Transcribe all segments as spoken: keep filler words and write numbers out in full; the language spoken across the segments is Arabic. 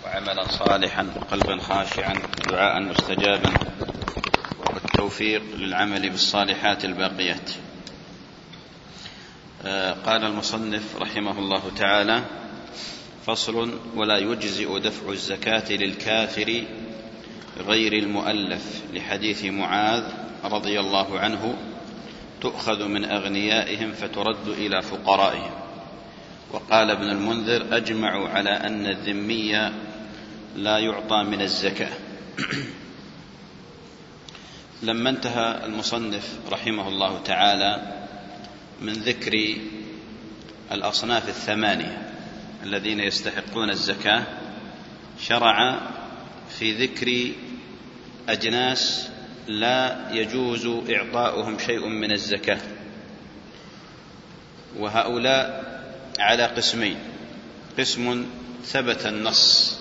وعملا صالحا وقلبا خاشعا ودعاء مستجابا والتوفيق للعمل بالصالحات الباقيات. قال المصنف رحمه الله تعالى: فصل: ولا يجزئ دفع الزكاة للكافر غير المؤلف، لحديث معاذ رضي الله عنه: تؤخذ من أغنيائهم فترد إلى فقرائهم. وقال ابن المنذر: أجمعوا على أن الذمي لا يعطى من الزكاة. لما انتهى المصنف رحمه الله تعالى من ذكر الأصناف الثمانية الذين يستحقون الزكاة، شرع في ذكر أجناس لا يجوز إعطاؤهم شيء من الزكاة، وهؤلاء على قسمين: قسم ثبت النص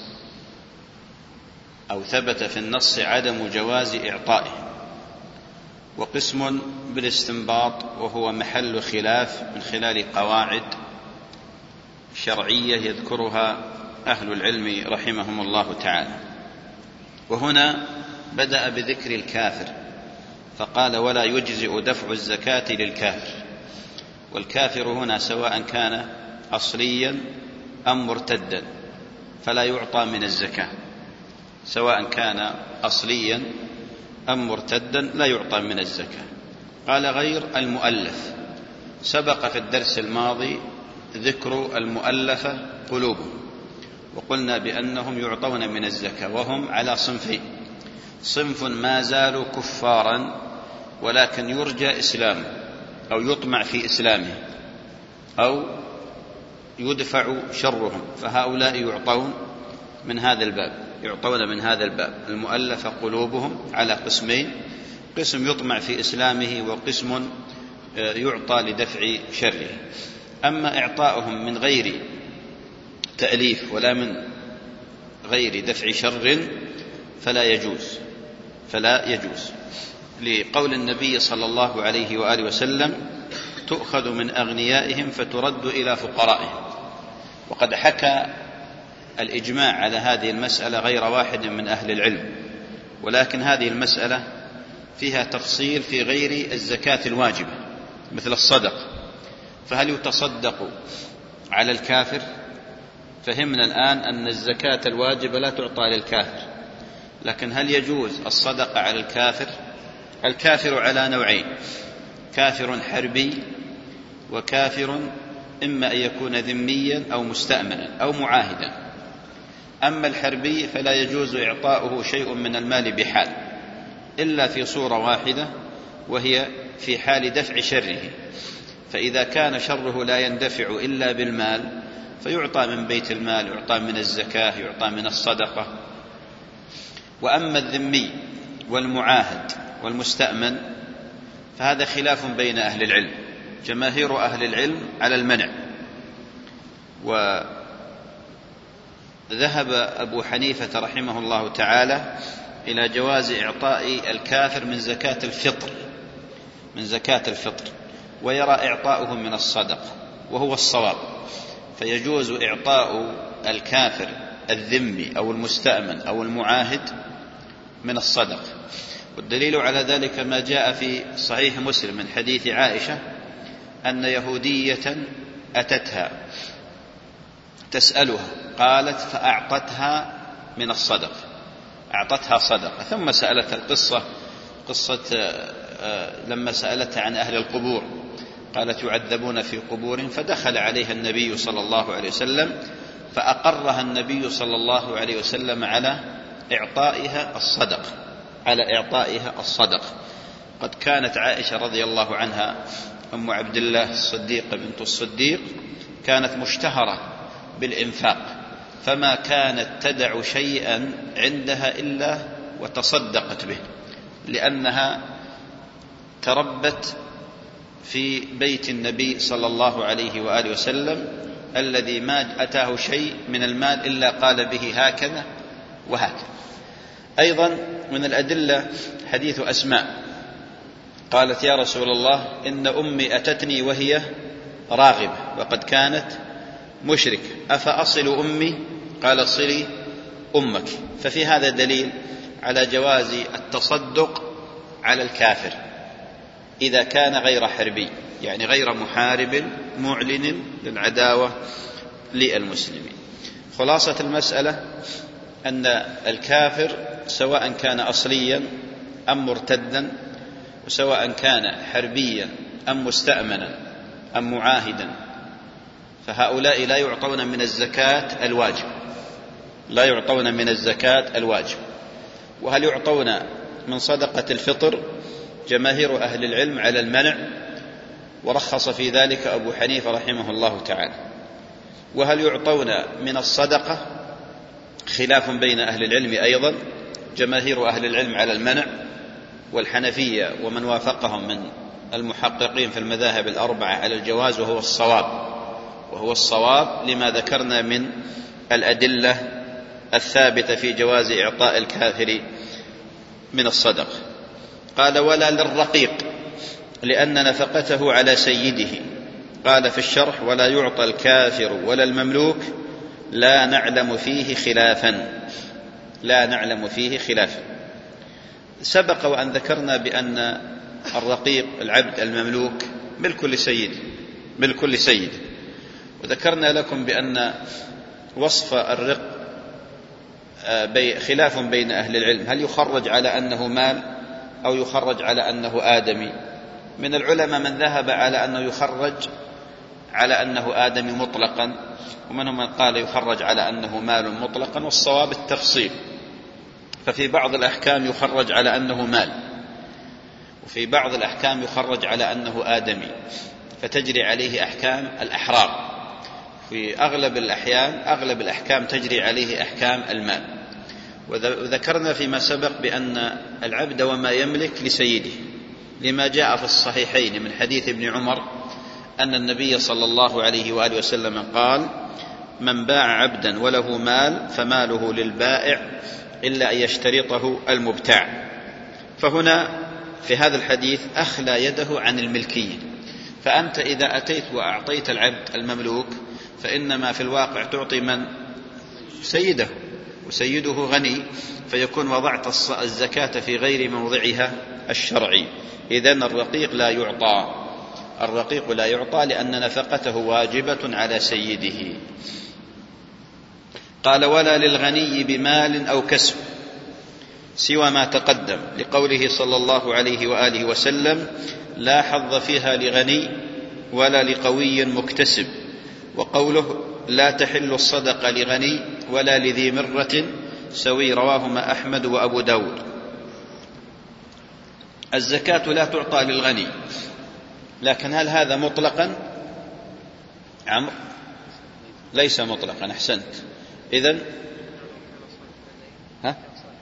أو ثبت في النص عدم جواز إعطائه، وقسم بالاستنباط وهو محل خلاف من خلال قواعد شرعية يذكرها أهل العلم رحمهم الله تعالى. وهنا بدأ بذكر الكافر فقال: ولا يجزئ دفع الزكاة للكافر. والكافر هنا سواء كان أصليا أم مرتدا فلا يعطى من الزكاة، سواء كان أصليا أم مرتدا لا يعطى من الزكاة. قال: غير المؤلف. سبق في الدرس الماضي ذكر المؤلفة قلوبهم، وقلنا بأنهم يعطون من الزكاة، وهم على صنفين: صنف ما زالوا كفارا ولكن يرجى إسلامه أو يطمع في إسلامه أو يدفع شرهم، فهؤلاء يعطون من هذا الباب يعطون من هذا الباب المؤلفة قلوبهم على قسمين: قسم يطمع في إسلامه وقسم يعطى لدفع شره. أما إعطاؤهم من غير تأليف ولا من غير دفع شر فلا يجوز فلا يجوز لقول النبي صلى الله عليه وآله وسلم: تؤخذ من أغنيائهم فترد إلى فقرائهم. وقد حكى الإجماع على هذه المسألة غير واحد من أهل العلم، ولكن هذه المسألة فيها تفصيل في غير الزكاة الواجبة مثل الصدقة. فهل يتصدق على الكافر؟ فهمنا الآن أن الزكاة الواجبة لا تعطى للكافر، لكن هل يجوز الصدقة على الكافر؟ الكافر على نوعين: كافر حربي وكافر إما أن يكون ذميا أو مستأمنا أو معاهدا. أما الحربي فلا يجوز إعطاؤه شيء من المال بحال، إلا في صورة واحدة، وهي في حال دفع شره. فإذا كان شره لا يندفع إلا بالمال فيعطى من بيت المال، يعطى من الزكاة، يعطى من الصدقة. وأما الذمي والمعاهد والمستأمن فهذا خلاف بين أهل العلم. جماهير أهل العلم على المنع، وذهب أبو حنيفة رحمه الله تعالى إلى جواز إعطاء الكافر من زكاة الفطر من زكاة الفطر ويرى إعطاؤه من الصدقة، وهو الصواب. فيجوز إعطاء الكافر الذمي أو المستأمن أو المعاهد من الصدقة. والدليل على ذلك ما جاء في صحيح مسلم من حديث عائشة أن يهودية أتتها تسألها، قالت: فأعطتها من الصدقة، أعطتها صدقة. ثم سألت القصة قصة لما سألتها عن أهل القبور، قالت: يعذبون في قبور. فدخل عليها النبي صلى الله عليه وسلم فأقرها النبي صلى الله عليه وسلم على إعطائها الصدقة على إعطائها الصدقة. قد كانت عائشة رضي الله عنها أم عبد الله الصديقة بنت الصديق كانت مشتهرة بالإنفاق، فما كانت تدع شيئا عندها إلا وتصدقت به، لأنها تربت في بيت النبي صلى الله عليه وآله وسلم الذي ما أتاه شيء من المال إلا قال به هكذا وهكذا. أيضا من الأدلة حديث أسماء، قالت: يا رسول الله، إن أمي أتتني وهي راغبة وقد كانت مشرك، أفأصل أمي؟ قال: صلي أمك. ففي هذا دليل على جواز التصدق على الكافر إذا كان غير حربي، يعني غير محارب معلن للعداوة للمسلمين. خلاصة المسألة أن الكافر سواء كان أصليا أم مرتدا، وسواء كان حربيا أم مستأمنا أم معاهدا، فهؤلاء لا يعطون من الزكاة الواجب، لا يعطون من الزكاة الواجب. وهل يعطون من صدقة الفطر؟ جماهير أهل العلم على المنع، ورخص في ذلك أبو حنيفة رحمه الله تعالى. وهل يعطون من الصدقة؟ خلاف بين أهل العلم أيضا، جماهير أهل العلم على المنع، والحنفية ومن وافقهم من المحققين في المذاهب الأربعة على الجواز، وهو الصواب، وهو الصواب لما ذكرنا من الأدلة الثابتة في جواز إعطاء الكافر من الصدقة. قال: ولا للرقيق لأن نفقته على سيده. قال في الشرح: ولا يعطى الكافر ولا المملوك، لا نعلم فيه خلافا، لا نعلم فيه خلافا. سبق وأن ذكرنا بأن الرقيق العبد المملوك ملك لسيد، ملك لسيد. وذكرنا لكم بأن وصف الرق خلاف بين أهل العلم، هل يخرج على أنه مال أو يخرج على أنه آدمي. من العلماء من ذهب على أنه يخرج على أنه آدمي مطلقا، ومنهم من قال يخرج على أنه مال مطلقا، والصواب التفصيل. ففي بعض الأحكام يخرج على أنه مال، وفي بعض الأحكام يخرج على أنه آدمي، فتجري عليه أحكام الأحرار. في أغلب الأحيان أغلب الأحكام تجري عليه أحكام المال. وذكرنا فيما سبق بأن العبد وما يملك لسيده، لما جاء في الصحيحين من حديث ابن عمر أن النبي صلى الله عليه وآله وسلم قال: من باع عبدا وله مال فماله للبائع إلا أن يشترطه المبتاع. فهنا في هذا الحديث أخلى يده عن الملكية. فأنت إذا أتيت وأعطيت العبد المملوك فإنما في الواقع تعطي من؟ سيده، وسيده غني، فيكون وضعت الزكاة في غير موضعها الشرعي. إذن الرقيق لا يعطى، الرقيق لا يعطى لأن نفقته واجبة على سيده. قال: ولا للغني بمال أو كسب سوى ما تقدم، لقوله صلى الله عليه وآله وسلم: لا حظ فيها لغني ولا لقوي مكتسب. وقوله: لا تحل الصدقة لغني ولا لذي مرة سوي، رواهما أحمد وأبو داود. الزكاة لا تعطى للغني، لكن هل هذا مطلقا؟ عمرو ليس مطلقا، أحسنت. إذن ها؟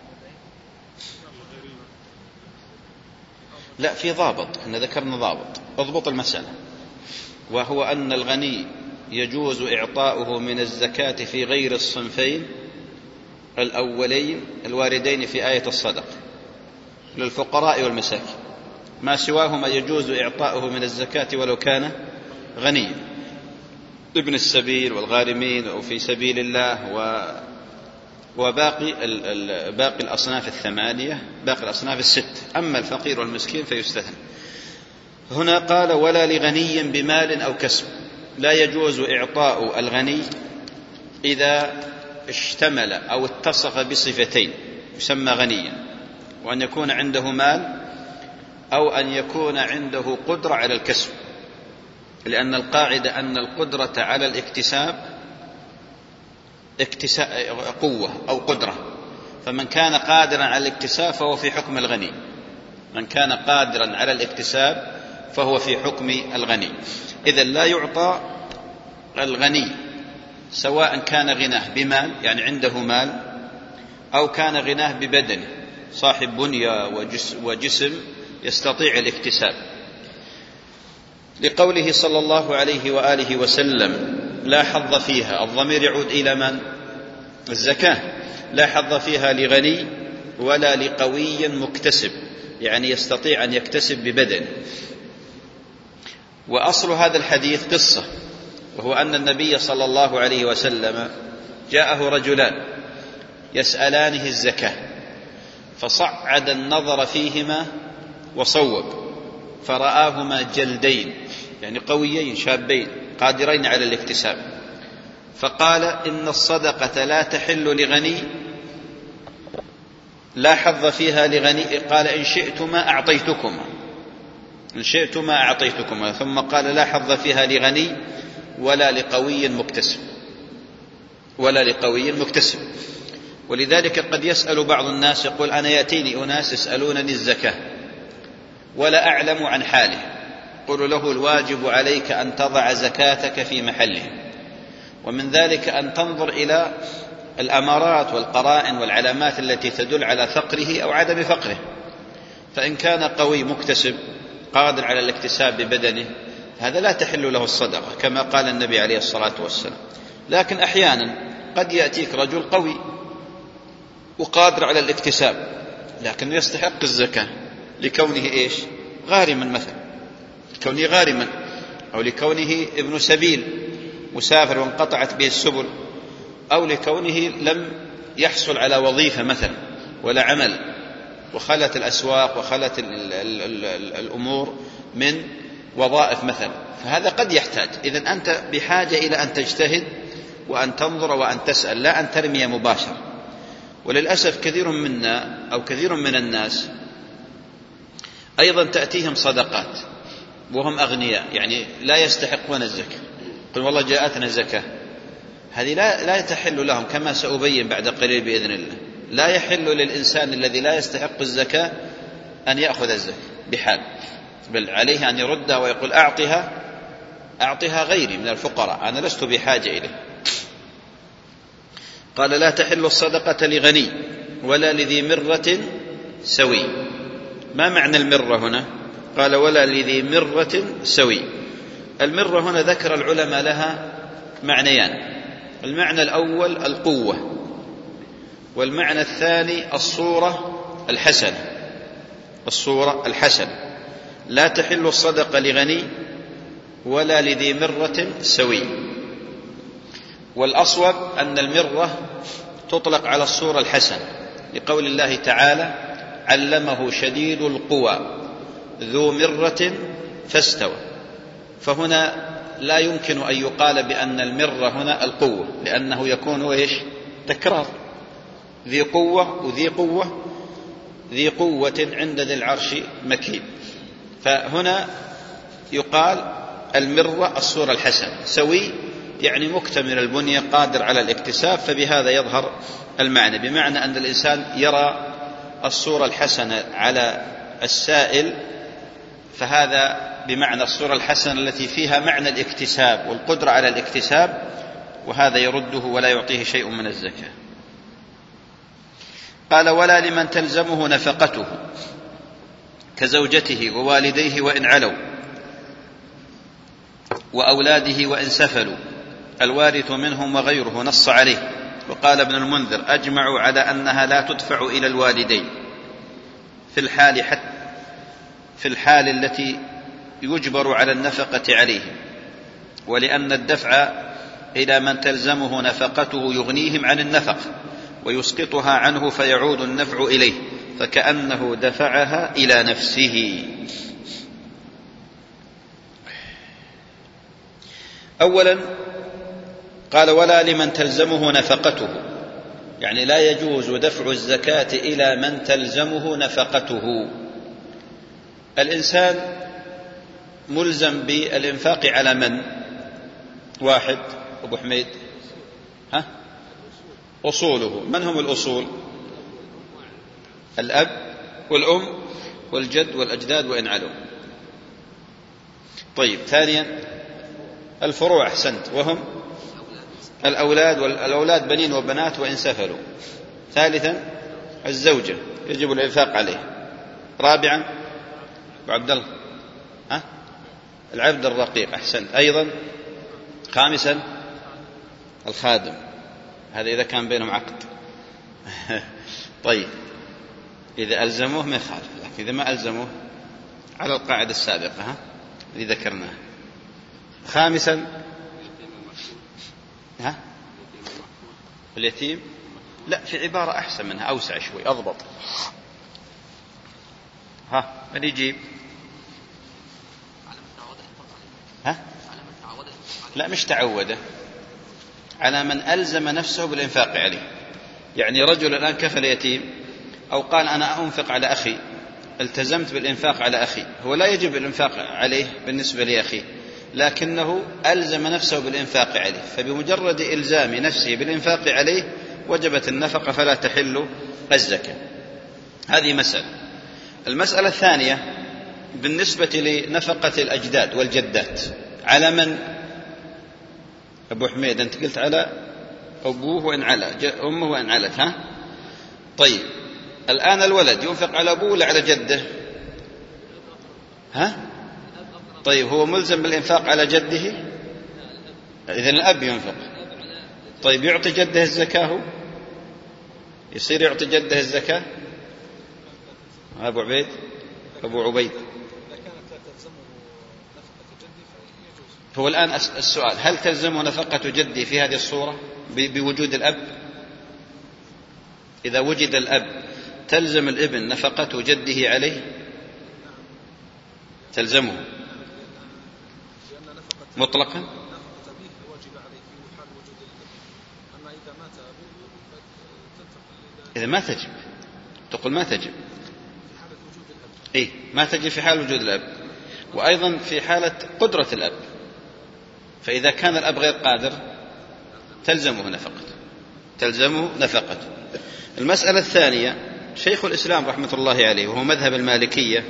لا، في ضابط، احنا ذكرنا ضابط، اضبط المسألة، وهو أن الغني يجوز إعطاؤه من الزكاة في غير الصنفين الأولين الواردين في آية الصدقة، للفقراء والمساكين. ما سواهما يجوز إعطاؤه من الزكاة ولو كان غنيا، ابن السبيل والغارمين وفي سبيل الله وباقي باقي الأصناف الثمانية، باقي الأصناف الست. أما الفقير والمسكين فيستثنى. هنا قال: ولا لغني بمال أو كسب. لا يجوز إعطاء الغني إذا اشتمل أو اتصف بصفتين يسمى غنيا، وأن يكون عنده مال أو أن يكون عنده قدرة على الكسب، لأن القاعدة أن القدرة على الاكتساب قوة أو قدرة، فمن كان قادرا على الاكتساب فهو في حكم الغني، من كان قادرا على الاكتساب فهو في حكم الغني. إذن لا يعطى الغني سواء كان غناه بمال، يعني عنده مال، أو كان غناه ببدن، صاحب بنية وجسم يستطيع الاكتساب، لقوله صلى الله عليه وآله وسلم: لا حظ فيها. الضمير يعود إلى من؟ الزكاة. لا حظ فيها لغني ولا لقوي مكتسب، يعني يستطيع أن يكتسب ببدن. وأصل هذا الحديث قصة، وهو أن النبي صلى الله عليه وسلم جاءه رجلان يسألانه الزكاة، فصعد النظر فيهما وصوب، فرآهما جلدين، يعني قويين شابين قادرين على الاكتساب، فقال إن الصدقة لا تحل لغني لا حظ فيها لغني، قال إن شئتما أعطيتكما إن شئتما أعطيتكما ثم قال لا حظ فيها لغني ولا لقوي مكتسب ولا لقوي مكتسب. ولذلك قد يسأل بعض الناس يقول أنا يأتيني أناس يسألونني الزكاة ولا أعلم عن حاله، قل له الواجب عليك أن تضع زكاتك في محله، ومن ذلك أن تنظر إلى الأمارات والقرائن والعلامات التي تدل على فقره أو عدم فقره، فإن كان قوي مكتسب قادر على الاكتساب ببدنه هذا لا تحل له الصدقة كما قال النبي عليه الصلاة والسلام. لكن أحيانا قد يأتيك رجل قوي وقادر على الاكتساب لكن يستحق الزكاة لكونه إيش؟ غارما مثلا، لكونه غارما أو لكونه ابن سبيل مسافر وانقطعت به السبل، أو لكونه لم يحصل على وظيفة مثلا ولا عمل وخلت الأسواق وخلت ال ال ال ال الأمور من وظائف مثلا، فهذا قد يحتاج. إذن أنت بحاجة إلى أن تجتهد وأن تنظر وأن تسأل لا أن ترمي مباشرة. وللأسف كثير منا أو كثير من الناس أيضا تأتيهم صدقات وهم أغنياء، يعني لا يستحقون الزكاة، قل والله جاءتنا الزكاة، هذه لا, لا تحل لهم كما سأبين بعد قليل بإذن الله. لا يحل للإنسان الذي لا يستحق الزكاة أن يأخذ الزكاة بحال، بل عليه أن يردها ويقول أعطها أعطها غيري من الفقراء، أنا لست بحاجة إليه. قال لا تحل الصدقة لغني ولا لذي مرة سوي. ما معنى المرة هنا؟ قال ولا لذي مرة سوي. المرة هنا ذكر العلماء لها معنيان، المعنى الأول القوة، والمعنى الثاني الصورة الحسنة الصورة الحسنة. لا تحل الصدقة لغني ولا لذي مرة سوي. والأصوب أن المرة تطلق على الصورة الحسنة لقول الله تعالى علمه شديد القوى ذو مرة فاستوى، فهنا لا يمكن أن يقال بأن المرة هنا القوة، لأنه يكون إيش؟ تكرار، ذي قوة وذي قوة، ذي قوة عند ذي العرش مكين. فهنا يقال المرة الصورة الحسنة، سوي يعني مكتمل البنية قادر على الاكتساب، فبهذا يظهر المعنى، بمعنى أن الإنسان يرى الصورة الحسنة على السائل، فهذا بمعنى الصورة الحسنة التي فيها معنى الاكتساب والقدرة على الاكتساب، وهذا يرده ولا يعطيه شيء من الزكاة. قال ولا لمن تلزمه نفقته كزوجته ووالديه وإن علوا وأولاده وإن سفلوا، الوارث منهم وغيره نص عليه. وقال ابن المنذر أجمعوا على أنها لا تدفع إلى الوالدين في الحال حتى في الحال التي يجبر على النفقة عليهم، ولأن الدفع إلى من تلزمه نفقته يغنيهم عن النفقة ويسقطها عنه فيعود النفع إليه، فكأنه دفعها إلى نفسه. أولا قال ولا لمن تلزمه نفقته، يعني لا يجوز دفع الزكاة إلى من تلزمه نفقته. الإنسان ملزم بالإنفاق على من؟ واحد أبو حميد، ها؟ أصوله. من هم الأصول؟ الأب والأم والجد والأجداد وإن علوا. طيب ثانيا الفروع، أحسنت، وهم الأولاد، والأولاد بنين وبنات وإن سفلوا. ثالثا الزوجة يجب الإنفاق عليه. رابعا عبد الله، ها؟ العبد الرقيق، أحسنت أيضا. خامسا الخادم، هذا إذا كان بينهم عقد. طيب إذا ألزموه ما يخالف، لكن إذا ما ألزموه على القاعدة السابقة ها اللي ذكرناها. خامسا ها اليتيم لا، في عبارة أحسن منها، أوسع شوي، أضبط. ها من يجيب؟ ها؟ لا مش تعوده، على من ألزم نفسه بالإنفاق عليه. يعني رجل الآن كفل يتيم أو قال أنا أنفق على أخي، التزمت بالإنفاق على أخي، هو لا يجب الإنفاق عليه بالنسبة لأخيه، لكنه ألزم نفسه بالإنفاق عليه، فبمجرد إلزام نفسه بالإنفاق عليه وجبت النفقة فلا تحل الزكاة. هذه مسألة. المسألة الثانية بالنسبة لنفقة الأجداد والجدات، على من؟ أبو حميد أنت قلت على أبوه وإن على أمه وإن علت، ها؟ طيب الآن الولد ينفق على أبوه ولا على جده؟ ها؟ طيب هو ملزم بالإنفاق على جده؟ إذن الأب ينفق. طيب يعطي جده الزكاة؟ هو يصير يعطي جده الزكاة؟ أبو عبيد أبو عبيد هو الآن السؤال، هل تلزمه نفقة جدي في هذه الصورة بوجود الأب؟ إذا وجد الأب تلزم الابن نفقة جده عليه؟ تلزمه مطلقا؟ إذا ما تجب، تقول ما تجب، إيه ما تجب في حال وجود الأب، وأيضا في حالة قدرة الأب، فإذا كان الأب غير قادر تلزمه نفقته، تلزمه نفقته. المسألة الثانية، شيخ الإسلام رحمة الله عليه وهو مذهب المالكية،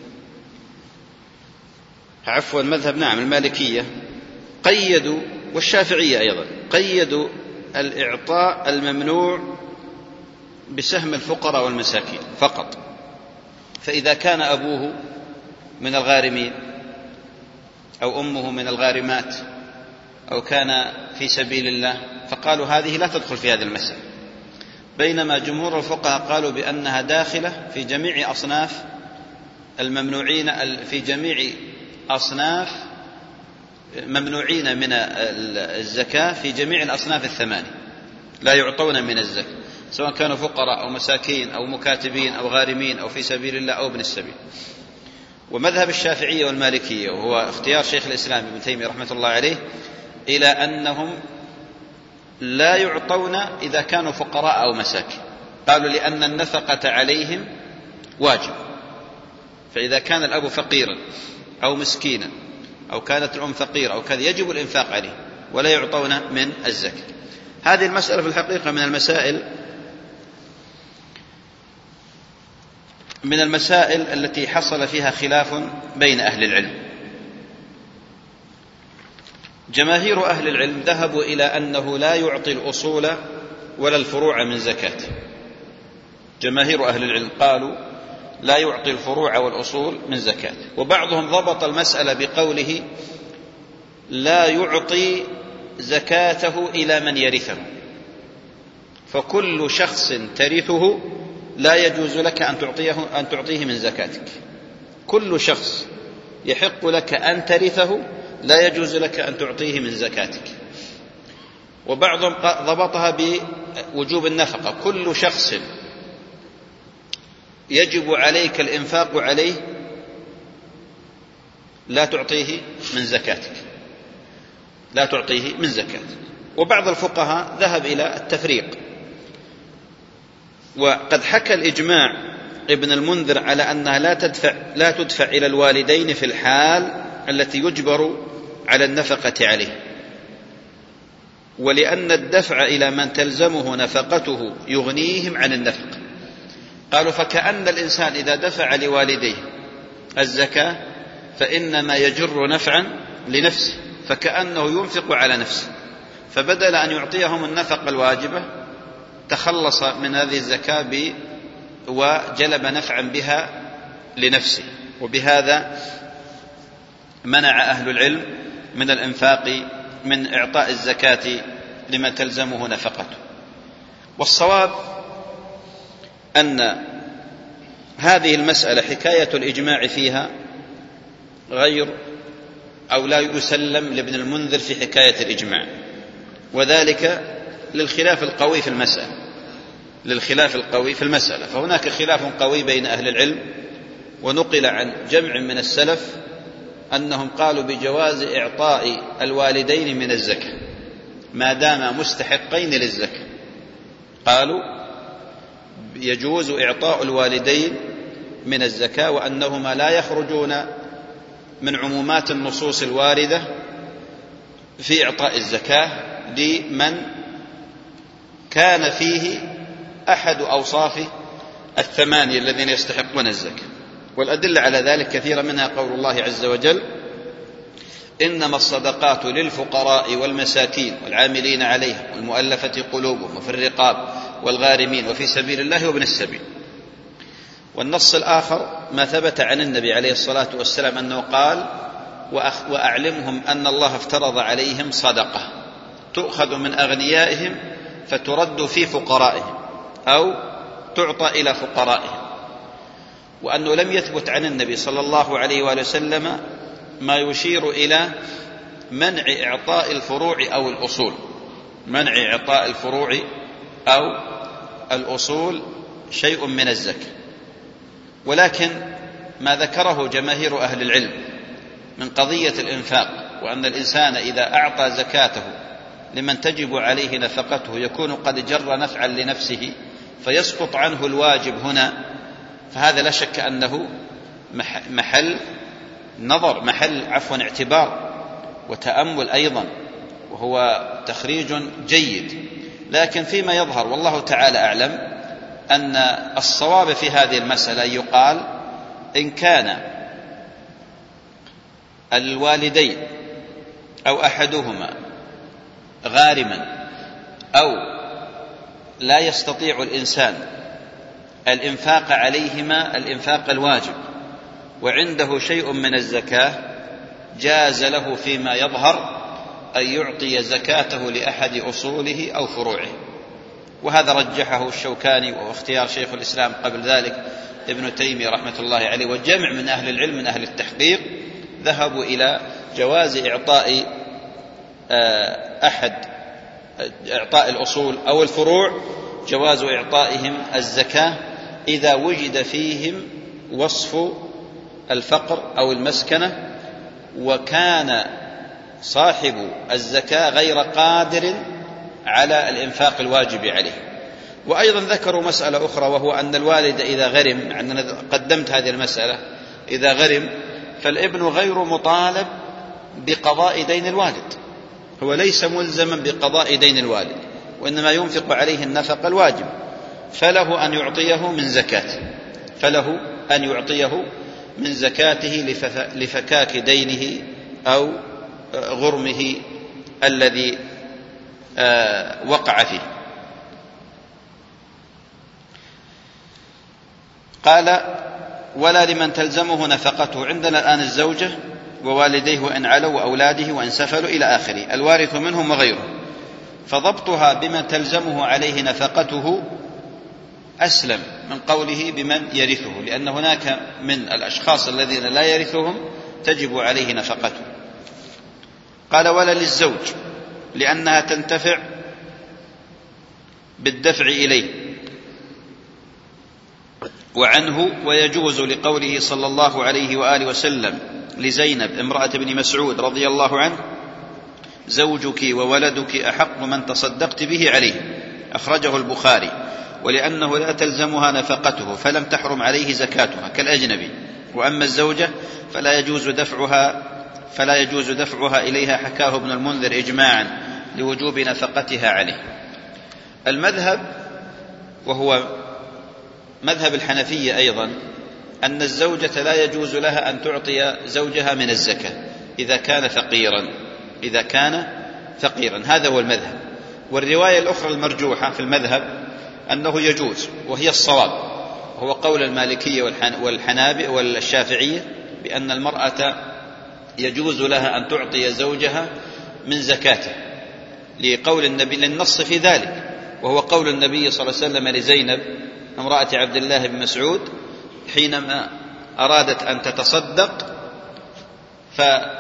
عفوا المذهب نعم المالكية، قيدوا، والشافعية أيضا قيدوا الإعطاء الممنوع بسهم الفقراء والمساكين فقط. فإذا كان أبوه من الغارمين أو أمه من الغارمات أو كان في سبيل الله فقالوا هذه لا تدخل في هذه المسألة، بينما جمهور الفقهاء قالوا بأنها داخلة في جميع أصناف الممنوعين، في جميع أصناف ممنوعين من الزكاة، في جميع الأصناف الثمانية لا يعطون من الزكاة، سواء كانوا فقراء أو مساكين أو مكاتبين أو غارمين أو في سبيل الله أو ابن السبيل. ومذهب الشافعية والمالكية وهو اختيار شيخ الإسلام ابن تيمية رحمة الله عليه إلى أنهم لا يعطون إذا كانوا فقراء أو مساكين، قالوا لأن النفقة عليهم واجب، فإذا كان الأب فقيرا أو مسكينا أو كانت الأم فقيرة أو كذا يجب الإنفاق عليه ولا يعطون من الزكاة. هذه المسألة في الحقيقة من المسائل من المسائل التي حصل فيها خلاف بين أهل العلم. جماهير أهل العلم ذهبوا إلى أنه لا يعطي الأصول ولا الفروع من زكاة. جماهير أهل العلم قالوا لا يعطي الفروع والأصول من زكاة، وبعضهم ضبط المسألة بقوله لا يعطي زكاته إلى من يرثه، فكل شخص ترثه لا يجوز لك أن تعطيه, أن تعطيه من زكاتك، كل شخص يحق لك أن ترثه لا يجوز لك أن تعطيه من زكاتك. وبعضهم ضبطها بوجوب النفقة، كل شخص يجب عليك الإنفاق عليه لا تعطيه من زكاتك، لا تعطيه من زكاتك. وبعض الفقهاء ذهب إلى التفريق، وقد حكى الإجماع ابن المنذر على أنها لا تدفع, لا تدفع إلى الوالدين في الحال التي يجبر على النفقة عليه، ولأن الدفع إلى من تلزمه نفقته يغنيهم عن النفقة. قالوا فكأن الإنسان إذا دفع لوالديه الزكاة فإنما يجر نفعا لنفسه، فكأنه ينفق على نفسه، فبدل أن يعطيهم النفقة الواجبة تخلص من هذه الزكاة وجلب نفعا بها لنفسه. وبهذا منع أهل العلم من الإنفاق من إعطاء الزكاة لمن تلزمه نفقته. والصواب أن هذه المسألة حكاية الإجماع فيها غير أو لا يسلم لابن المنذر في حكاية الإجماع، وذلك للخلاف القوي في المسألة. للخلاف القوي في المسألة. فهناك خلاف قوي بين أهل العلم، ونقل عن جمع من السلف أنهم قالوا بجواز إعطاء الوالدين من الزكاة ما دام مستحقين للزكاة، قالوا يجوز إعطاء الوالدين من الزكاة، وأنهما لا يخرجون من عمومات النصوص الواردة في إعطاء الزكاة لمن كان فيه أحد أوصاف الثمانية الذين يستحقون الزكاة. والأدلة على ذلك كثيرة، منها قول الله عز وجل: إنما الصدقات للفقراء والمساكين والعاملين عليها والمؤلفة قلوبهم وفي الرقاب والغارمين وفي سبيل الله وابن السبيل. والنص الآخر ما ثبت عن النبي عليه الصلاة والسلام أنه قال: وأعلمهم أن الله افترض عليهم صدقة تؤخذ من أغنيائهم فترد في فقرائهم أو تعطى إلى فقرائهم. وأنه لم يثبت عن النبي صلى الله عليه وآله وسلم ما يشير إلى منع إعطاء الفروع أو الأصول، منع إعطاء الفروع أو الأصول شيء من الزكاة. ولكن ما ذكره جماهير أهل العلم من قضية الإنفاق، وأن الإنسان إذا أعطى زكاته لمن تجب عليه نفقته يكون قد جر نفعا لنفسه فيسقط عنه الواجب هنا، فهذا لا شك أنه محل نظر، محل عفوا اعتبار وتأمل أيضا، وهو تخريج جيد. لكن فيما يظهر والله تعالى أعلم أن الصواب في هذه المسألة يقال: إن كان الوالدين أو أحدهما غارما أو لا يستطيع الإنسان الإنفاق عليهما الإنفاق الواجب وعنده شيء من الزكاة، جاز له فيما يظهر أن يعطي زكاته لأحد أصوله أو فروعه. وهذا رجحه الشوكاني، وهو اختيار شيخ الإسلام قبل ذلك ابن تيمية رحمة الله عليه، وجمع من أهل العلم من أهل التحقيق ذهبوا إلى جواز إعطاء أحد إعطاء الأصول أو الفروع، جواز إعطائهم الزكاة إذا وجد فيهم وصف الفقر أو المسكنة، وكان صاحب الزكاة غير قادر على الإنفاق الواجب عليه. وأيضا ذكروا مسألة أخرى، وهو أن الوالد إذا غرم، عندنا قدمت هذه المسألة، إذا غرم فالابن غير مطالب بقضاء دين الوالد، هو ليس ملزما بقضاء دين الوالد، وإنما ينفق عليه النفق الواجب، فله أن يعطيه من زكاته، فله أن يعطيه من زكاته لفكاك دينه أو غرمه الذي وقع فيه. قال: ولا لمن تلزمه نفقته. عندنا الآن الزوجة ووالديه وإن علوا وأولاده وإن سفلوا إلى آخره، الوارث منهم وغيره، فضبطها بمن تلزمه عليه نفقته أسلم من قوله بمن يرثه، لأن هناك من الأشخاص الذين لا يرثهم تجب عليه نفقته. قال: ولا للزوج، لأنها تنتفع بالدفع إليه وعنه، ويجوز لقوله صلى الله عليه وآله وسلم لزينب امرأة ابن مسعود رضي الله عنه: زوجك وولدك أحق من تصدقت به عليه، أخرجه البخاري. ولأنه لا تلزمها نفقته فلم تحرم عليه زكاتها كالأجنبي، وأما الزوجة فلا يجوز دفعها فلا يجوز دفعها إليها، حكاه ابن المنذر إجماعا لوجوب نفقتها عليه. المذهب، وهو مذهب الحنفية أيضا، أن الزوجة لا يجوز لها أن تعطي زوجها من الزكاة إذا كان فقيرا إذا كان فقيرا هذا هو المذهب. والرواية الأخرى المرجوحة في المذهب أنه يجوز، وهي الصواب، وهو قول المالكية والحنابلة والشافعية، بأن المرأة يجوز لها أن تعطي زوجها من زكاته، لقول النبي للنص في ذلك، وهو قول النبي صلى الله عليه وسلم لزينب امرأة عبد الله بن مسعود حينما أرادت أن تتصدق،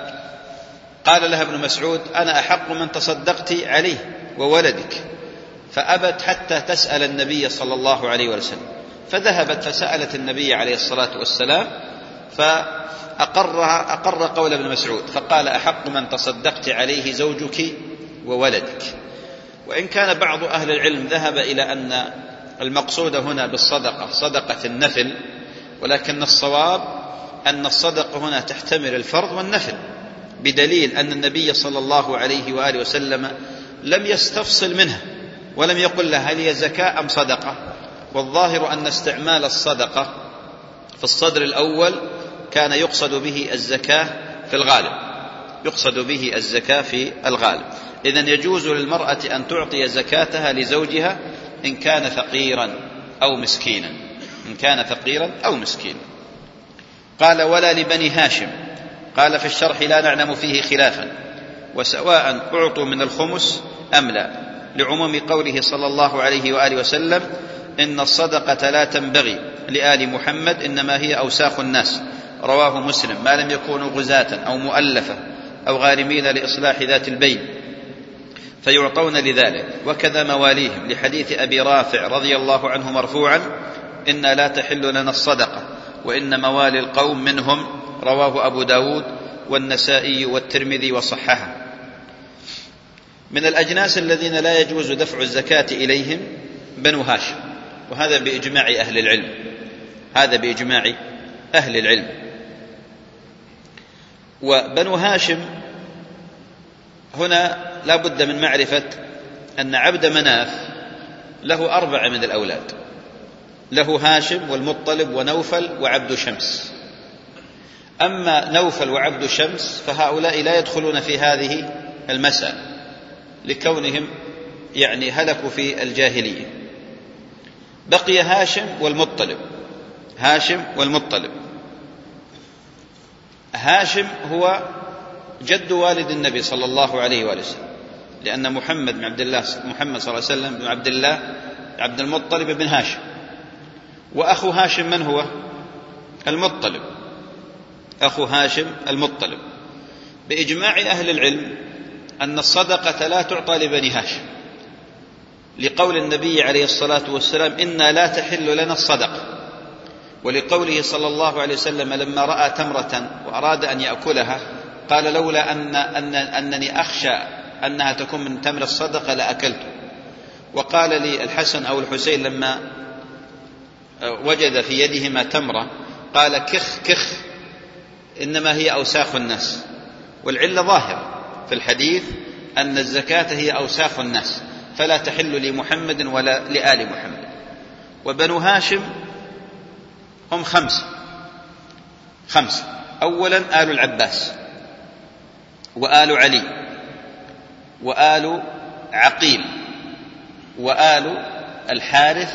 فقال لها ابن مسعود: أنا أحق من تصدقت عليه وولدك، فأبت حتى تسأل النبي صلى الله عليه وسلم، فذهبت فسألت النبي عليه الصلاة والسلام فأقرها أقر قول ابن مسعود، فقال: أحق من تصدقت عليه زوجك وولدك. وإن كان بعض أهل العلم ذهب إلى أن المقصود هنا بالصدقة صدقة النفل، ولكن الصواب أن الصدقة هنا تحتمل الفرض والنفل، بدليل أن النبي صلى الله عليه وآله وسلم لم يستفصل منها ولم يقل لها هل هي زكاة أم صدقة. والظاهر أن استعمال الصدقة في الصدر الأول كان يقصد به الزكاة في الغالب، يقصد به الزكاة في الغالب. إذن يجوز للمرأة أن تعطي زكاتها لزوجها إن كان فقيرا أو مسكينا، إن كان فقيرا أو مسكينا. قال: ولا لبني هاشم. قال في الشرح: لا نعلم فيه خلافا، وسواء أعطوا من الخمس أم لا، لعموم قوله صلى الله عليه وآله وسلم: إن الصدقة لا تنبغي لآل محمد، إنما هي أوساخ الناس. رواه مسلم. ما لم يكونوا غزاة أو مؤلفة أو غارمين لإصلاح ذات البين فيعطون لذلك، وكذا مواليهم، لحديث أبي رافع رضي الله عنه مرفوعا: إنا لا تحل لنا الصدقة وإن موالي القوم منهم. رواه أبو داود والنسائي والترمذي وصححه. من الأجناس الذين لا يجوز دفع الزكاة إليهم بنو هاشم، وهذا بإجماع أهل العلم، هذا بإجماع أهل العلم. وبنو هاشم هنا لا بد من معرفة أن عبد مناف له أربعة من الأولاد، له هاشم والمطلب ونوفل وعبد شمس. أما نوفل وعبد شمس فهؤلاء لا يدخلون في هذه المسألة لكونهم يعني هلكوا في الجاهلية. بقي هاشم والمطلب، هاشم والمطلب. هاشم هو جد والد النبي صلى الله عليه وآله وسلم، لأن محمد بن عبد الله محمد صلى الله عليه وسلم بن عبد الله عبد المطلب بن هاشم، وأخو هاشم من هو؟ المطلب، أخو هاشم المطلب. بإجماع أهل العلم أن الصدقة لا تعطى لبني هاشم، لقول النبي عليه الصلاة والسلام: إنا لا تحل لنا الصدقة، ولقوله صلى الله عليه وسلم لما رأى تمرة وأراد أن يأكلها قال: لولا أن أن أنني أخشى أنها تكون من تمر الصدقة لأكلته. وقال لي الحسن أو الحسين لما وجد في يدهما تمرة قال: كخ كخ، إنما هي أوساخ الناس. والعلة ظاهرة في الحديث أن الزكاة هي أوساخ الناس، فلا تحل لمحمد ولا لآل محمد. وبنو هاشم هم خمسة خمسة أولا آل العباس، وآل علي، وآل عقيل، وآل الحارث،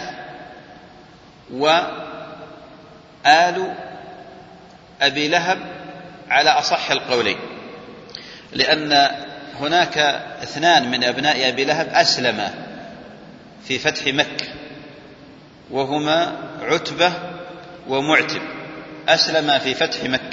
وآل أبي لهب على أصح القولين، لأن هناك اثنان من أبناء أبي لهب أسلما في فتح مكة، وهما عتبة ومعتب، أسلما في فتح مكة.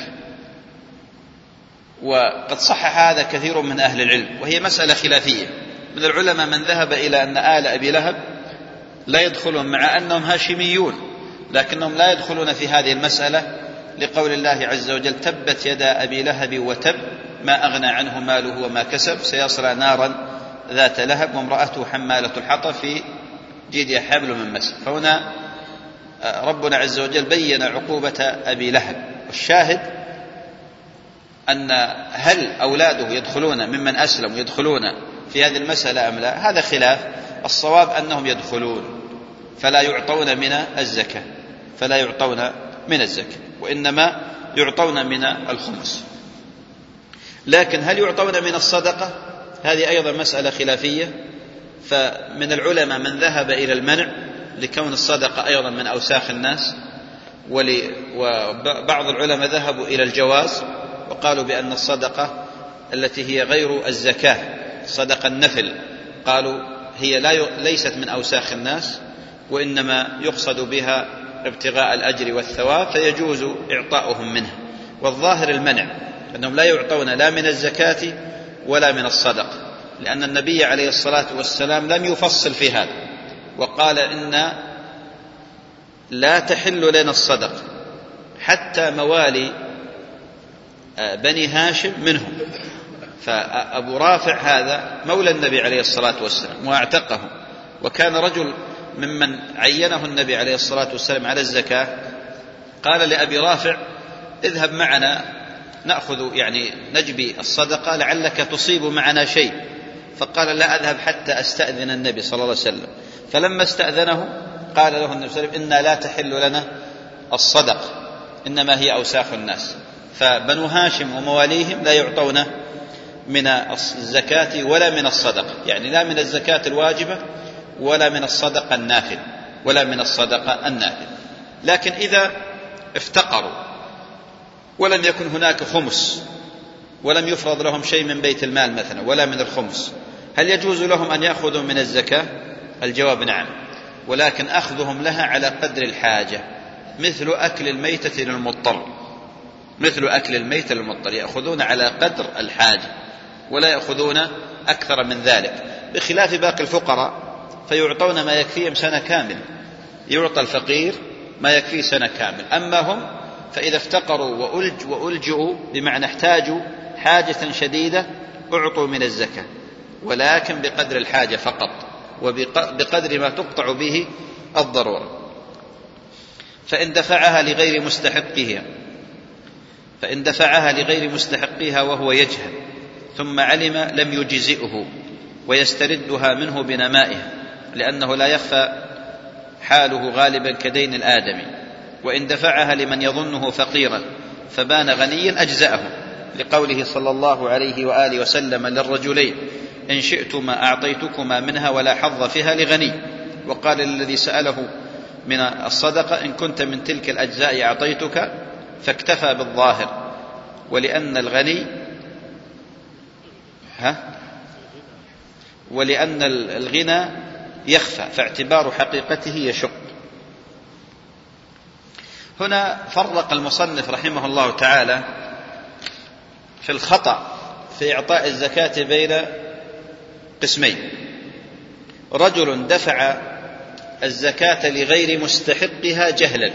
وقد صحح هذا كثير من أهل العلم، وهي مسألة خلافية. من العلماء من ذهب إلى أن آل أبي لهب لا يدخلون، مع أنهم هاشميون، لكنهم لا يدخلون في هذه المسألة لقول الله عز وجل: تبت يدا أبي لهب وتب ما أغنى عنه ماله وما كسب سيصلى نارا ذات لهب وامرأته حمالة الحطب في جيدها حبل من مسد. فهنا ربنا عز وجل بين عقوبة أبي لهب. والشاهد أن هل أولاده يدخلون ممن أسلم يدخلون في هذه المسألة أم لا، هذا خلاف. الصواب أنهم يدخلون، فلا يعطون من الزكاة، فلا يعطون من الزكاة، وإنما يعطون من الخمس. لكن هل يعطون من الصدقة؟ هذه أيضا مسألة خلافية. فمن العلماء من ذهب إلى المنع لكون الصدقة أيضا من أوساخ الناس، وبعض العلماء ذهبوا إلى الجواز وقالوا بأن الصدقة التي هي غير الزكاة، صدقة النفل، قالوا هي لا ليست من أوساخ الناس، وإنما يقصد بها ابتغاء الأجر والثواب، فيجوز إعطاؤهم منها. والظاهر المنع، أنهم لا يعطون لا من الزكاة ولا من الصدقة، لأن النبي عليه الصلاة والسلام لم يفصل في هذا، وقال إن لا تحل لنا الصدقة حتى موالي بني هاشم منهم. فأبو رافع هذا مولى النبي عليه الصلاة والسلام واعتقه، وكان رجل ممن عينه النبي عليه الصلاة والسلام على الزكاة. قال لأبي رافع اذهب معنا نأخذ يعني نجبي الصدقة لعلك تصيب معنا شيء. فقال لا أذهب حتى أستأذن النبي صلى الله عليه وسلم. فلما استأذنه قال له النبي صلى الله عليه وسلم إنا لا تحل لنا الصدقة، إنما هي أوساخ الناس. فبنو هاشم ومواليهم لا يعطون من الزكاة ولا من الصدقة، يعني لا من الزكاة الواجبة ولا من الصدقة النافلة ولا من الصدقة النافلة. لكن إذا افتقروا ولم يكن هناك خمس ولم يفرض لهم شيء من بيت المال مثلا ولا من الخمس، هل يجوز لهم أن يأخذوا من الزكاة؟ الجواب نعم، ولكن أخذهم لها على قدر الحاجة، مثل أكل الميتة للمضطر، مثل أكل الميتة للمضطر، يأخذون على قدر الحاجة ولا يأخذون أكثر من ذلك، بخلاف باقي الفقراء فيعطون ما يكفيهم سنة كامل، يعطى الفقير ما يكفي سنة كامل. أما هم فإذا افتقروا وألج وألجؤوا بمعنى احتاجوا حاجة شديدة أعطوا من الزكاة، ولكن بقدر الحاجة فقط وبقدر ما تقطع به الضرورة. فإن دفعها لغير مستحقها فإن دفعها لغير مستحقها وهو يجهل ثم علم لم يجزئه ويستردها منه بنمائها، لأنه لا يخفى حاله غالبا كدين الآدمي. وإن دفعها لمن يظنه فقيرا فبان غنيا أجزأه، لقوله صلى الله عليه وآله وسلم للرجلين إن شئتما أعطيتكما منها ولا حظ فيها لغني. وقال للذي سأله من الصدقة إن كنت من تلك الأجزاء أعطيتك، فاكتفى بالظاهر، ولأن الغني ها ولأن الغنى يخفى فاعتبار حقيقته يشق. هنا فرق المصنف رحمه الله تعالى في الخطأ في إعطاء الزكاة بين قسمين: رجل دفع الزكاة لغير مستحقها جهلا،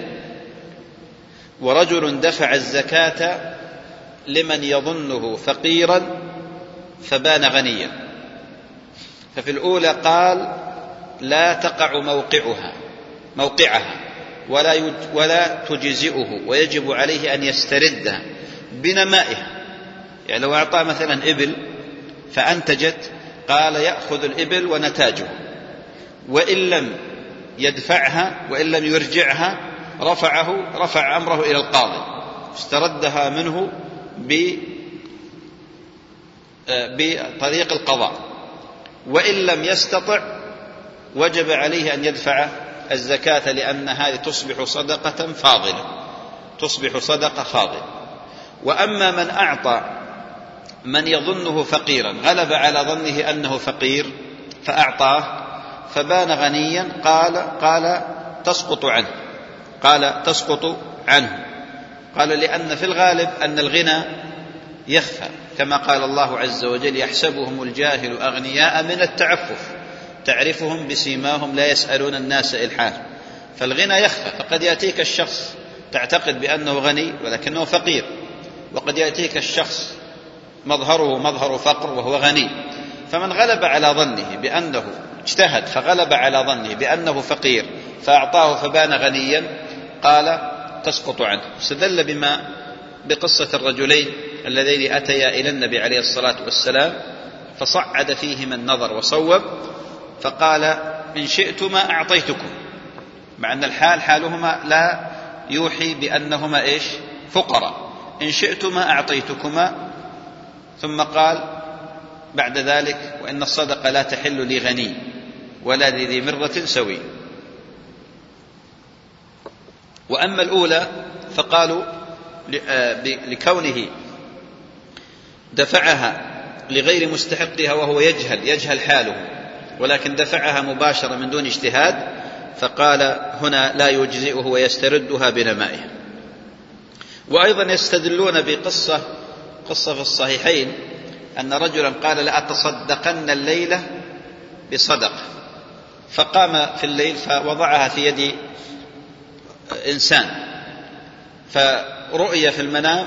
ورجل دفع الزكاة لمن يظنه فقيرا فبان غنيا. ففي الأولى قال لا تقع موقعها موقعها ولا ولا تجزئه ويجب عليه أن يستردها بنمائها. يعني لو أعطى مثلا إبل فأنتجت قال يأخذ الإبل ونتاجه، وإن لم يدفعها وإن لم يرجعها رفعه رفع أمره إلى القاضي استردها منه بطريق القضاء، وإن لم يستطع وجب عليه أن يدفع الزكاة، لأن هذه تصبح صدقة فاضلة تصبح صدقة فاضلة. وأما من أعطى من يظنه فقيرا غلب على ظنه أنه فقير فأعطاه فبان غنيا قال قال تسقط عنه قال تسقط عنه قال لأن في الغالب أن الغنى يخفى، كما قال الله عز وجل يحسبهم الجاهل أغنياء من التعفف تعرفهم بسيماهم لا يسألون الناس إلحافا. فالغنى يخفى، فقد يأتيك الشخص تعتقد بأنه غني ولكنه فقير، وقد يأتيك الشخص مظهره مظهر فقر وهو غني. فمن غلب على ظنه بأنه اجتهد فغلب على ظنه بأنه فقير فأعطاه فبان غنيا قال تسقط عنه. استدل بما بقصة الرجلين اللذين أتيا إلى النبي عليه الصلاة والسلام فصعد فيهما النظر وصوب، فقال إن شئتما أعطيتكم، مع أن الحال حالهما لا يوحي بأنهما إيش فقراء، إن شئتما أعطيتكما. ثم قال بعد ذلك وإن الصدقة لا تحل لغني ولا لذي مرة سوي. وأما الأولى فقالوا لكونه دفعها لغير مستحقها وهو يجهل يجهل حاله، ولكن دفعها مباشرة من دون اجتهاد، فقال هنا لا يجزئه ويستردها بنمائه. وأيضا يستدلون بقصة قصة في الصحيحين أن رجلا قال لأتصدقن الليلة بصدقة، فقام في الليل فوضعها في يد إنسان، فرؤي في المنام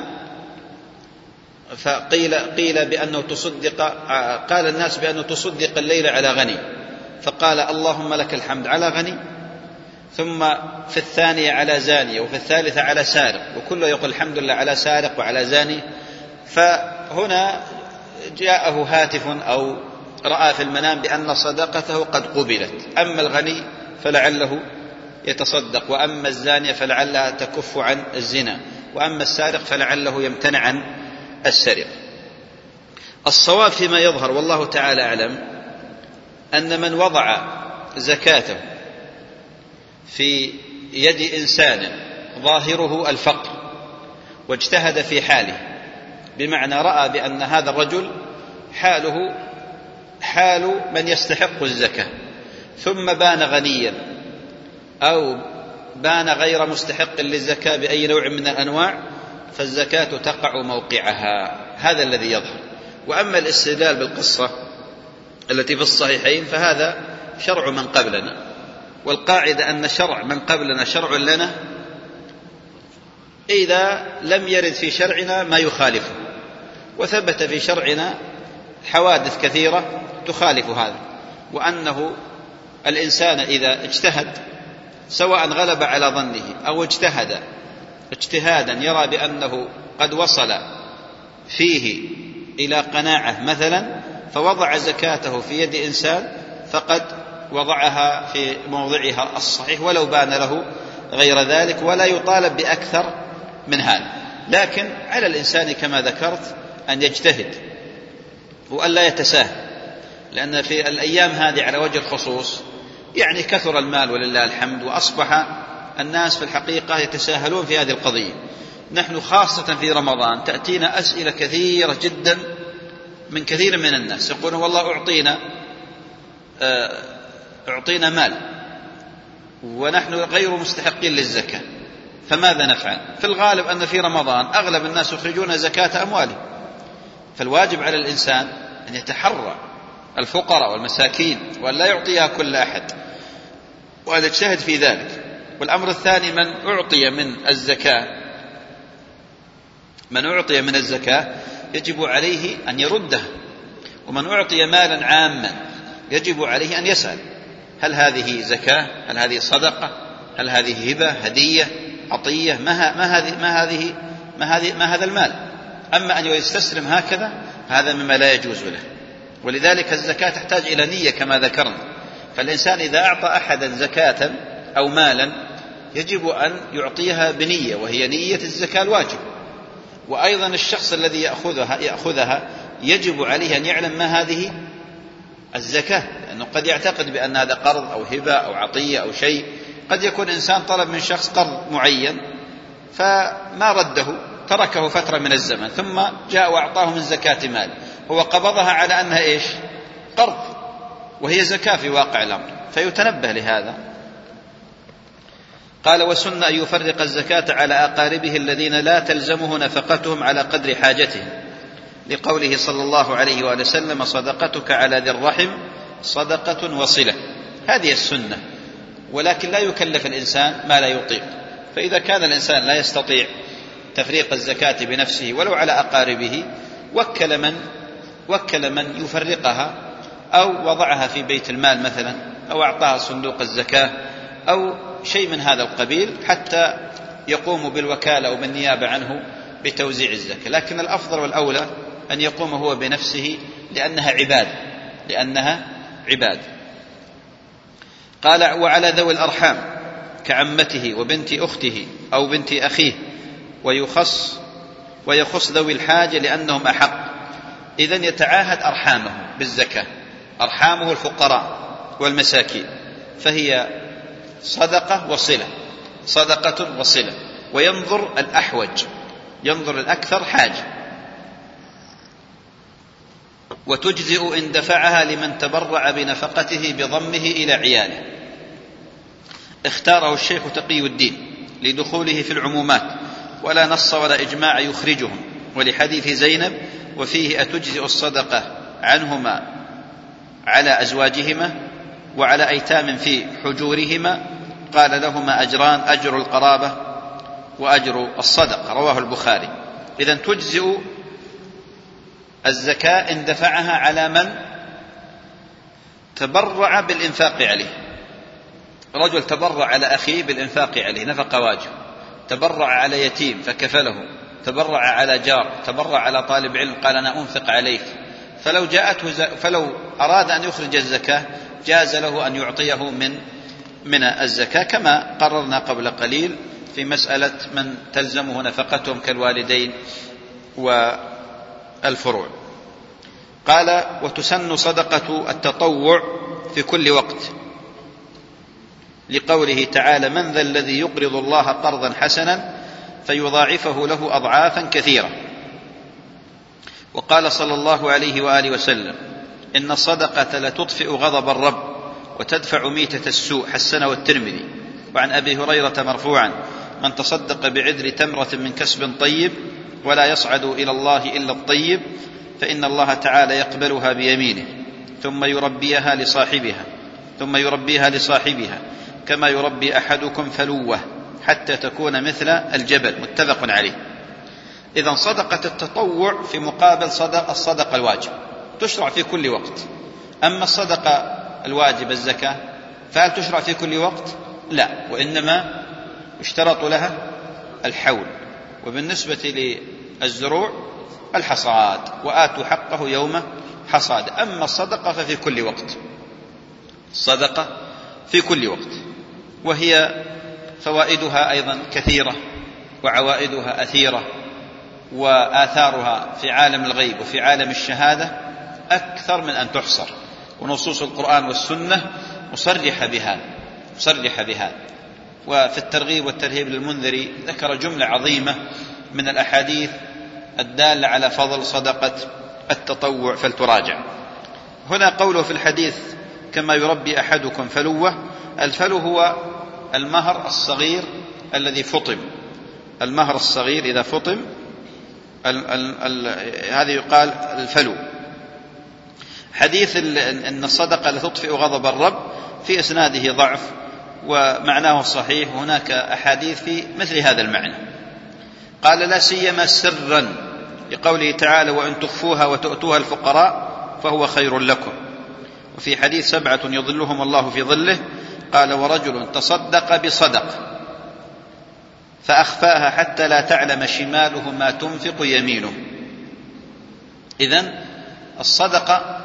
فقيل قيل بأنه تصدق، قال الناس بأنه تصدق الليل على غني، فقال اللهم لك الحمد على غني، ثم في الثانية على زانية، وفي الثالثة على سارق، وكله يقول الحمد لله على سارق وعلى زاني. فهنا جاءه هاتف أو رأى في المنام بأن صدقته قد قبلت، أما الغني فلعله يتصدق، وأما الزانية فلعلها تكف عن الزنا، وأما السارق فلعله يمتنع عن السرقة. الصواب فيما يظهر والله تعالى أعلم أن من وضع زكاته في يد إنسان ظاهره الفقر واجتهد في حاله، بمعنى رأى بأن هذا الرجل حاله حال من يستحق الزكاة، ثم بان غنيا أو بان غير مستحق للزكاة بأي نوع من الأنواع، فالزكاة تقع موقعها، هذا الذي يظهر. وأما الاستدلال بالقصة التي في الصحيحين فهذا شرع من قبلنا، والقاعدة أن شرع من قبلنا شرع لنا إذا لم يرد في شرعنا ما يخالفه، وثبت في شرعنا حوادث كثيرة تخالف هذا، وأنه الإنسان إذا اجتهد سواء غلب على ظنه أو اجتهد اجتهادا يرى بأنه قد وصل فيه إلى قناعة مثلا، فوضع زكاته في يد إنسان فقد وضعها في موضعها الصحيح ولو بان له غير ذلك، ولا يطالب بأكثر من هذا. لكن على الإنسان كما ذكرت أن يجتهد وأن لا يتساهل، لأن في الأيام هذه على وجه الخصوص يعني كثر المال ولله الحمد، وأصبح الناس في الحقيقة يتساهلون في هذه القضية. نحن خاصة في رمضان تأتينا أسئلة كثيرة جدا من كثير من الناس يقولون والله أعطينا أعطينا مال ونحن غير مستحقين للزكاة، فماذا نفعل؟ في الغالب أن في رمضان أغلب الناس يخرجون زكاة أموالهم، فالواجب على الإنسان أن يتحرى الفقراء والمساكين وأن لا يعطيها كل أحد، وأن يجتهد في ذلك. والأمر الثاني من أعطي من الزكاة من أعطي من الزكاة يجب عليه أن يردها، ومن أعطي مالا عاما يجب عليه أن يسأل هل هذه زكاة؟ هل هذه صدقة؟ هل هذه هبة هدية عطية؟ ما ما هذه ما هذه ما هذه ما هذا المال؟ أما أن يستسلم هكذا هذا مما لا يجوز له. ولذلك الزكاة تحتاج إلى نية كما ذكرنا، فالإنسان إذا أعطى أحدا زكاة أو مالا يجب أن يعطيها بنية، وهي نية الزكاة الواجب. وأيضا الشخص الذي يأخذها يأخذها يجب عليه أن يعلم ما هذه الزكاة، لأنه قد يعتقد بأن هذا قرض أو هبة أو عطية أو شيء. قد يكون إنسان طلب من شخص قرض معين فما رده، تركه فترة من الزمن، ثم جاء وأعطاه من زكاة مال، هو قبضها على أنها إيش؟ قرض، وهي زكاة في واقع الأمر، فيتنبه لهذا. قال وسن أن يفرق الزكاة على أقاربه الذين لا تلزمه نفقتهم على قدر حاجتهم، لقوله صلى الله عليه وآله وسلم صدقتك على ذي الرحم صدقة وصلة. هذه السنة، ولكن لا يكلف الإنسان ما لا يطيق. فإذا كان الإنسان لا يستطيع تفريق الزكاة بنفسه ولو على أقاربه وكل من وكل من يفرقها، أو وضعها في بيت المال مثلا، أو أعطاها صندوق الزكاة أو شيء من هذا القبيل، حتى يقوم بالوكالة أو بالنيابة عنه بتوزيع الزكاة. لكن الأفضل والأولى أن يقوم هو بنفسه، لأنها عبادة لأنها عبادة. قال وعلى ذوي الأرحام كعمته وبنت أخته أو بنت أخيه، ويخص ويخص ذوي الحاجة لأنهم أحق. إذن يتعاهد أرحامه بالزكاة، أرحامه الفقراء والمساكين، فهي صدقة وصلة، صدقة وصلة، وينظر الأحوج، ينظر الأكثر حاجة. وتجزئ إن دفعها لمن تبرع بنفقته بضمه إلى عياله. اختاره الشيخ تقي الدين لدخوله في العمومات، ولا نص ولا إجماع يخرجهم، ولحديث زينب وفيه أتجزئ الصدقة عنهما على أزواجهما وعلى أيتام في حجورهما؟ قال لهما أجران، أجر القرابة وأجر الصدقة. رواه البخاري. إذن تجزئ الزكاة إن دفعها على من تبرع بالإنفاق عليه. رجل تبرع على أخيه بالإنفاق عليه نفقة واجب، تبرع على يتيم فكفله، تبرع على جار، تبرع على طالب علم قال أنا أنفق عليك، فلو جاءته ز... فلو أراد أن يخرج الزكاة جاز له أن يعطيه من من الزكاة، كما قررنا قبل قليل في مسألة من تلزمه نفقتهم كالوالدين والفروع. قال وتسن صدقة التطوع في كل وقت، لقوله تعالى من ذا الذي يقرض الله قرضا حسنا فيضاعفه له أضعافا كثيرة. وقال صلى الله عليه وآله وسلم إن الصدقة لتطفئ غضب الرب وتدفع ميتة السوء، حسنه الترمذي. وعن أبي هريرة مرفوعا من تصدق بعذر تمرة من كسب طيب ولا يصعد إلى الله إلا الطيب فإن الله تعالى يقبلها بيمينه ثم يربيها لصاحبها ثم يربيها لصاحبها كما يربي أحدكم فلوه حتى تكون مثل الجبل، متفق عليه. إذن صدقة التطوع في مقابل صدق الصدقة الواجب تشرع في كل وقت. أما الصدقة الواجب الزكاة فهل تشرع في كل وقت؟ لا، وإنما يشترط لها الحول. وبالنسبة للزروع الحصاد، وآتوا حقه يوم حصاد. أما الصدقة ففي كل وقت، الصدقة في كل وقت، وهي فوائدها أيضا كثيرة وعوائدها أثيرة، وآثارها في عالم الغيب وفي عالم الشهادة أكثر من أن تحصر، ونصوص القرآن والسنة مصرحة بها مصرحة بها وفي الترغيب والترهيب للمنذري ذكر جملة عظيمة من الأحاديث الدالة على فضل صدقة التطوع فلتراجع. هنا قوله في الحديث كما يربي أحدكم فلوه، الفلو هو المهر الصغير الذي فطم، المهر الصغير إذا فطم ال ال ال هذا يقال الفلو. حديث أن الصدقة لتطفئ غضب الرب في إسناده ضعف ومعناه صحيح، هناك أحاديث في مثل هذا المعنى. قال لا سيما سرا، لقوله تعالى وإن تخفوها وتؤتوها الفقراء فهو خير لكم. وفي حديث سبعة يظلهم الله في ظله قال ورجل تصدق بصدقة فأخفاها حتى لا تعلم شماله ما تنفق يمينه. إذن الصدقة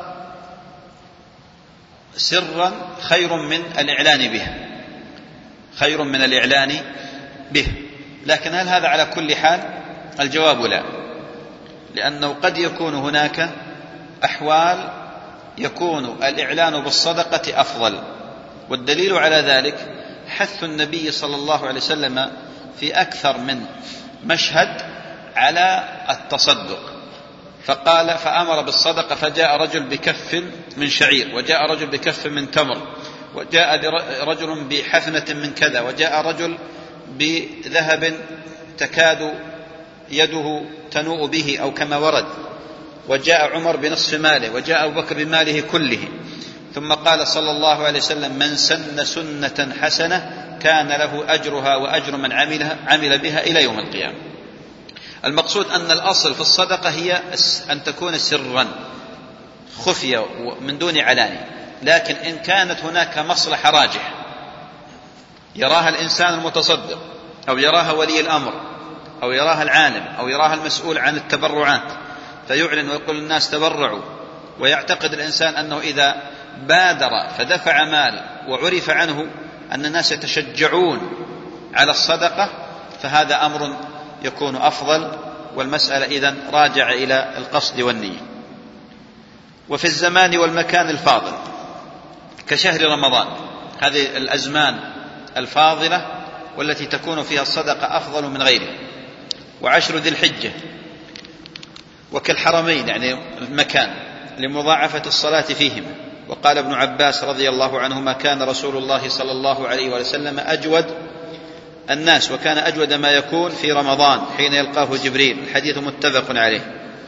سرا خير من الإعلان به، خير من الإعلان به. لكن هل هذا على كل حال؟ الجواب لا، لأنه قد يكون هناك أحوال يكون الإعلان بالصدقة أفضل، والدليل على ذلك حث النبي صلى الله عليه وسلم في أكثر من مشهد على التصدق، فقال فأمر بالصدقة فجاء رجل بكف من شعير، وجاء رجل بكف من تمر، وجاء رجل بحفنة من كذا، وجاء رجل بذهب تكاد يده تنوء به أو كما ورد، وجاء عمر بنصف ماله، وجاء أبو بكر بماله كله. ثم قال صلى الله عليه وسلم من سن سنة حسنة كان له أجرها وأجر من عملها عمل بها إلى يوم القيامة. المقصود أن الأصل في الصدقة هي أن تكون سرا خفية من دون علانية، لكن إن كانت هناك مصلحة راجحة يراها الإنسان المتصدق أو يراها ولي الأمر أو يراها العالم أو يراها المسؤول عن التبرعات فيعلن ويقول الناس تبرعوا، ويعتقد الإنسان أنه إذا بادر فدفع مال وعرف عنه أن الناس يتشجعون على الصدقة، فهذا أمر يكون أفضل، والمسألة إذن راجع إلى القصد والنية. وفي الزمان والمكان الفاضل كشهر رمضان، هذه الأزمان الفاضلة والتي تكون فيها الصدقة أفضل من غيرها، وعشر ذي الحجة، وكالحرمين يعني المكان لمضاعفة الصلاة فيهما. وقال ابن عباس رضي الله عنهما كان رسول الله صلى الله عليه وسلم أجود الناس، وكان أجود ما يكون في رمضان حين يلقاه جبريل، الحديث متفق عليه.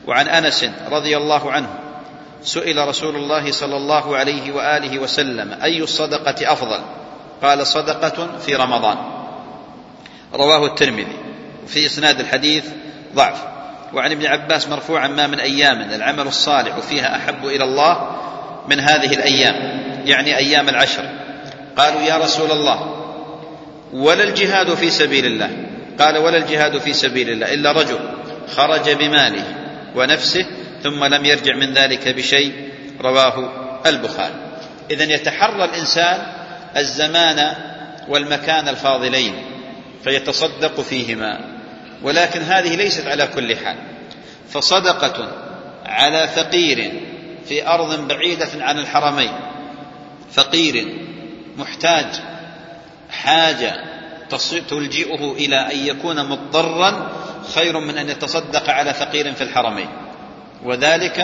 وعن أنس رضي الله عنه سئل رسول الله صلى الله عليه وآله وسلم: أي الصدقة أفضل؟ قال: صدقة في رمضان. رواه الترمذي. وفي إسناد الحديث ضعف. وعن ابن عباس مرفوعا: ما من أيام العمل الصالح فيها أحب إلى الله من هذه الأيام، يعني أيام العشر. قالوا: يا رسول الله، ولا الجهاد في سبيل الله؟ قال: ولا الجهاد في سبيل الله إلا رجل خرج بماله ونفسه ثم لم يرجع من ذلك بشيء. رواه البخاري. إذن يتحرى الإنسان الزمان والمكان الفاضلين فيتصدق فيهما، ولكن هذه ليست على كل حال. فصدقة على فقير في أرض بعيدة عن الحرمين، فقير محتاج حاجة تلجئه إلى أن يكون مضطرا، خير من أن يتصدق على فقير في الحرمين، وذلك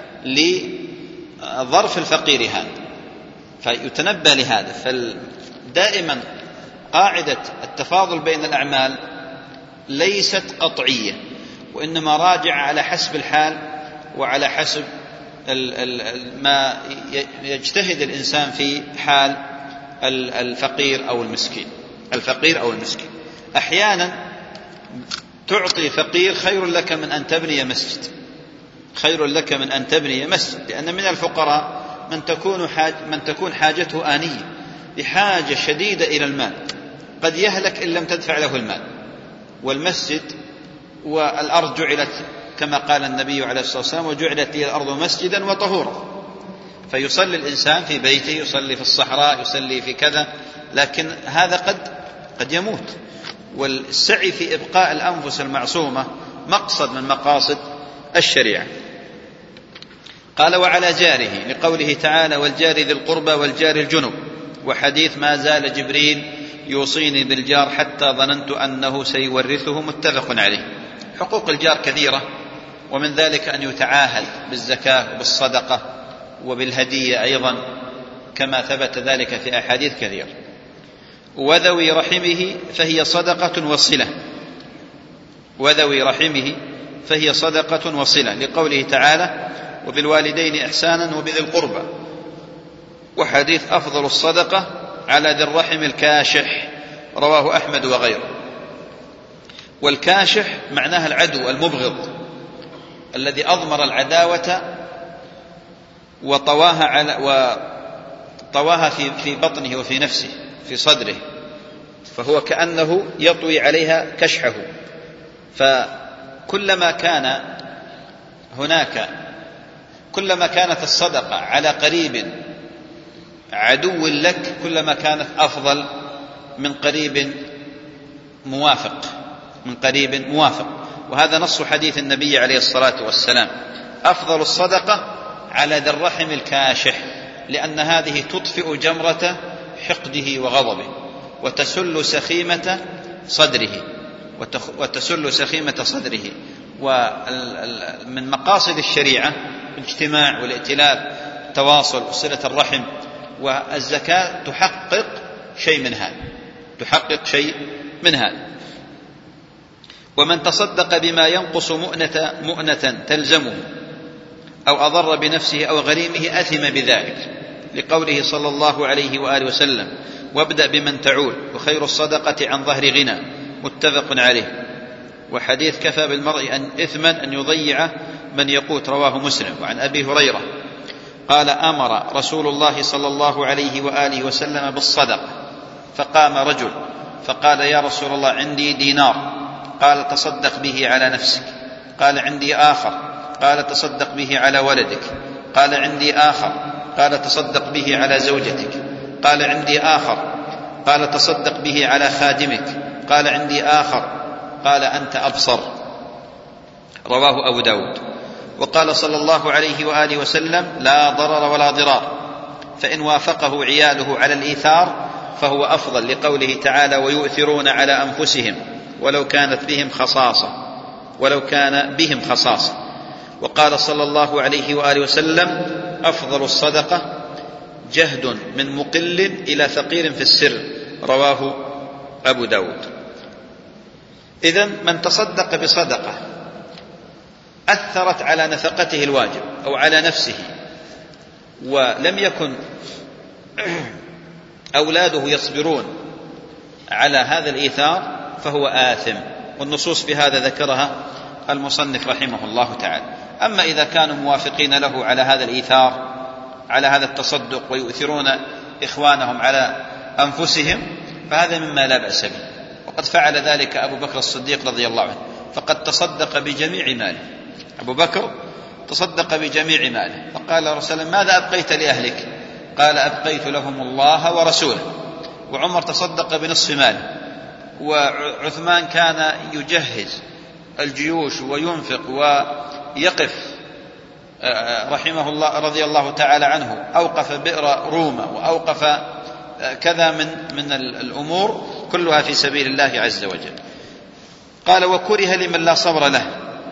لظرف الفقير هذا، فيتنبه لهذا. فدائما قاعدة التفاضل بين الأعمال ليست قطعية، وإنما راجع على حسب الحال وعلى حسب ما يجتهد الإنسان في حال الفقير أو المسكين الفقير أو المسكين. أحيانا تعطي فقير خير لك من أن تبني مسجد خير لك من أن تبني مسجد لأن من الفقراء من تكون حاج من تكون حاجته آنية، بحاجة شديدة إلى المال، قد يهلك إن لم تدفع له المال. والمسجد والأرض جعلت كما قال النبي عليه الصلاة والسلام: وجعلت لي الأرض مسجدا وطهورا. فيصلي الإنسان في بيته، يصلي في الصحراء، يصلي في كذا، لكن هذا قد قد يموت. والسعي في إبقاء الأنفس المعصومة مقصد من مقاصد الشريعة. قال: وعلى جاره، لقوله تعالى: والجار ذي القربى والجار الجنب، وحديث: ما زال جبريل يوصيني بالجار حتى ظننت أنه سيورثه، متفق عليه. حقوق الجار كثيرة، ومن ذلك أن يتعاهد بالزكاة وبالصدقة وبالهدية أيضا، كما ثبت ذلك في أحاديث كثيرة. وذوي رحمه فهي صدقة وصلة وذوي رحمه فهي صدقة وصلة لقوله تعالى: وبالوالدين إحسانا وبذي القربى. وحديث: أفضل الصدقة على ذي الرحم الكاشح، رواه أحمد وغيره. والكاشح معناها العدو المبغض الذي أضمر العداوة وطواها على وطواها في في بطنه وفي نفسه في صدره، فهو كأنه يطوي عليها كشحه. فكلما كان هناك كلما كانت الصدقة على قريب عدو لك كلما كانت أفضل من قريب موافق من قريب موافق وهذا نص حديث النبي عليه الصلاة والسلام: أفضل الصدقة على ذي الرحم الكاشح، لأن هذه تطفئ جمرة حقده وغضبه وتسل سخيمة صدره وتسل سخيمة صدره. ومن مقاصد الشريعة الاجتماع والائتلاف، التواصل وصلة الرحم، والزكاة تحقق شيء من هذا تحقق شيء من هذا. ومن تصدق بما ينقص مؤنة, مؤنة تلزمه أو أضر بنفسه أو غريمه أثم بذلك، لقوله صلى الله عليه وآله وسلم: وابدأ بمن تعول، وخير الصدقة عن ظهر غنى، متفق عليه. وحديث: كفى بالمرء أن إثما أن يضيع من يقوت، رواه مسلم. وعن أبي هريرة قال: أمر رسول الله صلى الله عليه وآله وسلم بالصدقة، فقام رجل فقال: يا رسول الله، عندي دينار. قال: تصدق به على نفسك. قال: عندي آخر. قال: تصدق به على ولدك. قال: عندي آخر. قال: تصدق به على زوجتك. قال: عندي آخر. قال: تصدق به على خادمك. قال: عندي آخر. قال: أنت أبصر. رواه أبو داود. وقال صلى الله عليه وآله وسلم: لا ضرر ولا ضرار، فإن وافقه عياله على الإيثار فهو أفضل، لقوله تعالى: ويؤثرون على أنفسهم ولو كانت بهم خصاصة ولو كان بهم خصاصة. وقال صلى الله عليه وآله وسلم: أفضل الصدقة جهد من مقل إلى فقير في السر، رواه أبو داود. إذن من تصدق بصدقة أثرت على نفقته الواجب أو على نفسه ولم يكن أولاده يصبرون على هذا الإيثار فهو آثم، والنصوص في هذا ذكرها المصنف رحمه الله تعالى. أما إذا كانوا موافقين له على هذا الإيثار، على هذا التصدق، ويؤثرون إخوانهم على أنفسهم، فهذا مما لا بأس به، وقد فعل ذلك أبو بكر الصديق رضي الله عنه، فقد تصدق بجميع ماله. أبو بكر تصدق بجميع ماله، فقال رسول الله: ماذا أبقيت لأهلك؟ قال: أبقيت لهم الله ورسوله. وعمر تصدق بنصف ماله، وعثمان كان يجهز الجيوش وينفق ويقف رحمه الله رضي الله تعالى عنه، أوقف بئر روما وأوقف كذا من من الأمور كلها في سبيل الله عز وجل. قال: وكره لمن لا صبر له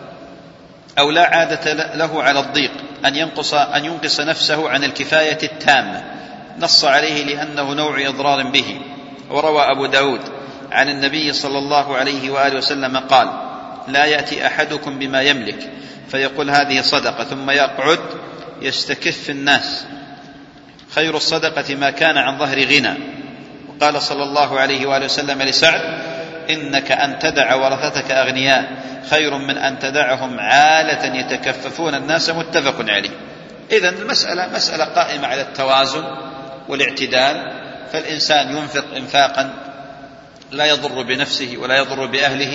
أو لا عادة له على الضيق أن ينقص أن ينقص نفسه عن الكفاية التامة، نص عليه لأنه نوع إضرار به. وروى أبو داود عن النبي صلى الله عليه وآله وسلم قال: لا يأتي أحدكم بما يملك فيقول هذه صدقة ثم يقعد يستكف الناس، خير الصدقة ما كان عن ظهر غنى. وقال صلى الله عليه وآله وسلم لسعد: إنك أن تدع ورثتك أغنياء خير من أن تدعهم عالة يتكففون الناس، متفق عليه. إذن المسألة مسألة قائمة على التوازن والاعتدال، فالإنسان ينفق إنفاقا لا يضر بنفسه ولا يضر بأهله،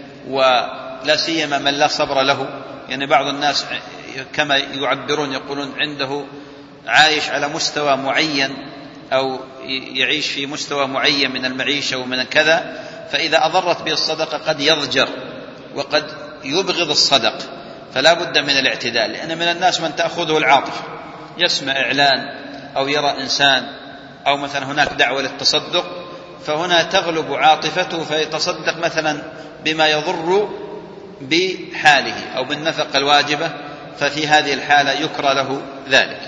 ولا سيما من لا صبر له. يعني بعض الناس كما يعبرون يقولون عنده عايش على مستوى معين أو يعيش في مستوى معين من المعيشة ومن كذا، فإذا أضرت به الصدقة قد يضجر وقد يبغض الصدق، فلا بد من الاعتدال. لأن من الناس من تأخذه العاطفة، يسمع إعلان أو يرى إنسان أو مثلا هناك دعوة للتصدق، فهنا تغلب عاطفته فيتصدق مثلا بما يضر بحاله أو بالنفقة الواجبة، ففي هذه الحالة يكره له ذلك.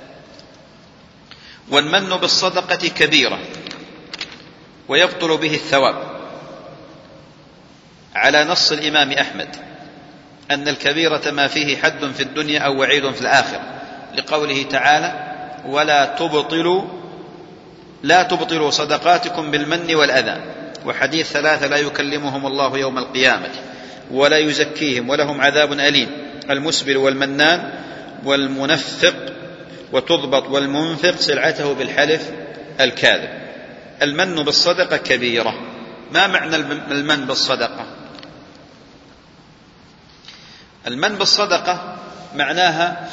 والمن بالصدقة كبيرة ويبطل به الثواب، على نص الإمام أحمد أن الكبيرة ما فيه حد في الدنيا أو وعيد في الآخرة، لقوله تعالى: ولا تبطلوا لا تبطلوا صدقاتكم بالمن والأذى. وحديث ثلاثة لا يكلمهم الله يوم القيامة ولا يزكيهم ولهم عذاب أليم: المسبل والمنان والمنفق، وتضبط والمنفق سلعته بالحلف الكاذب. المن بالصدقة كبيرة. ما معنى المن بالصدقة؟ المن بالصدقة معناها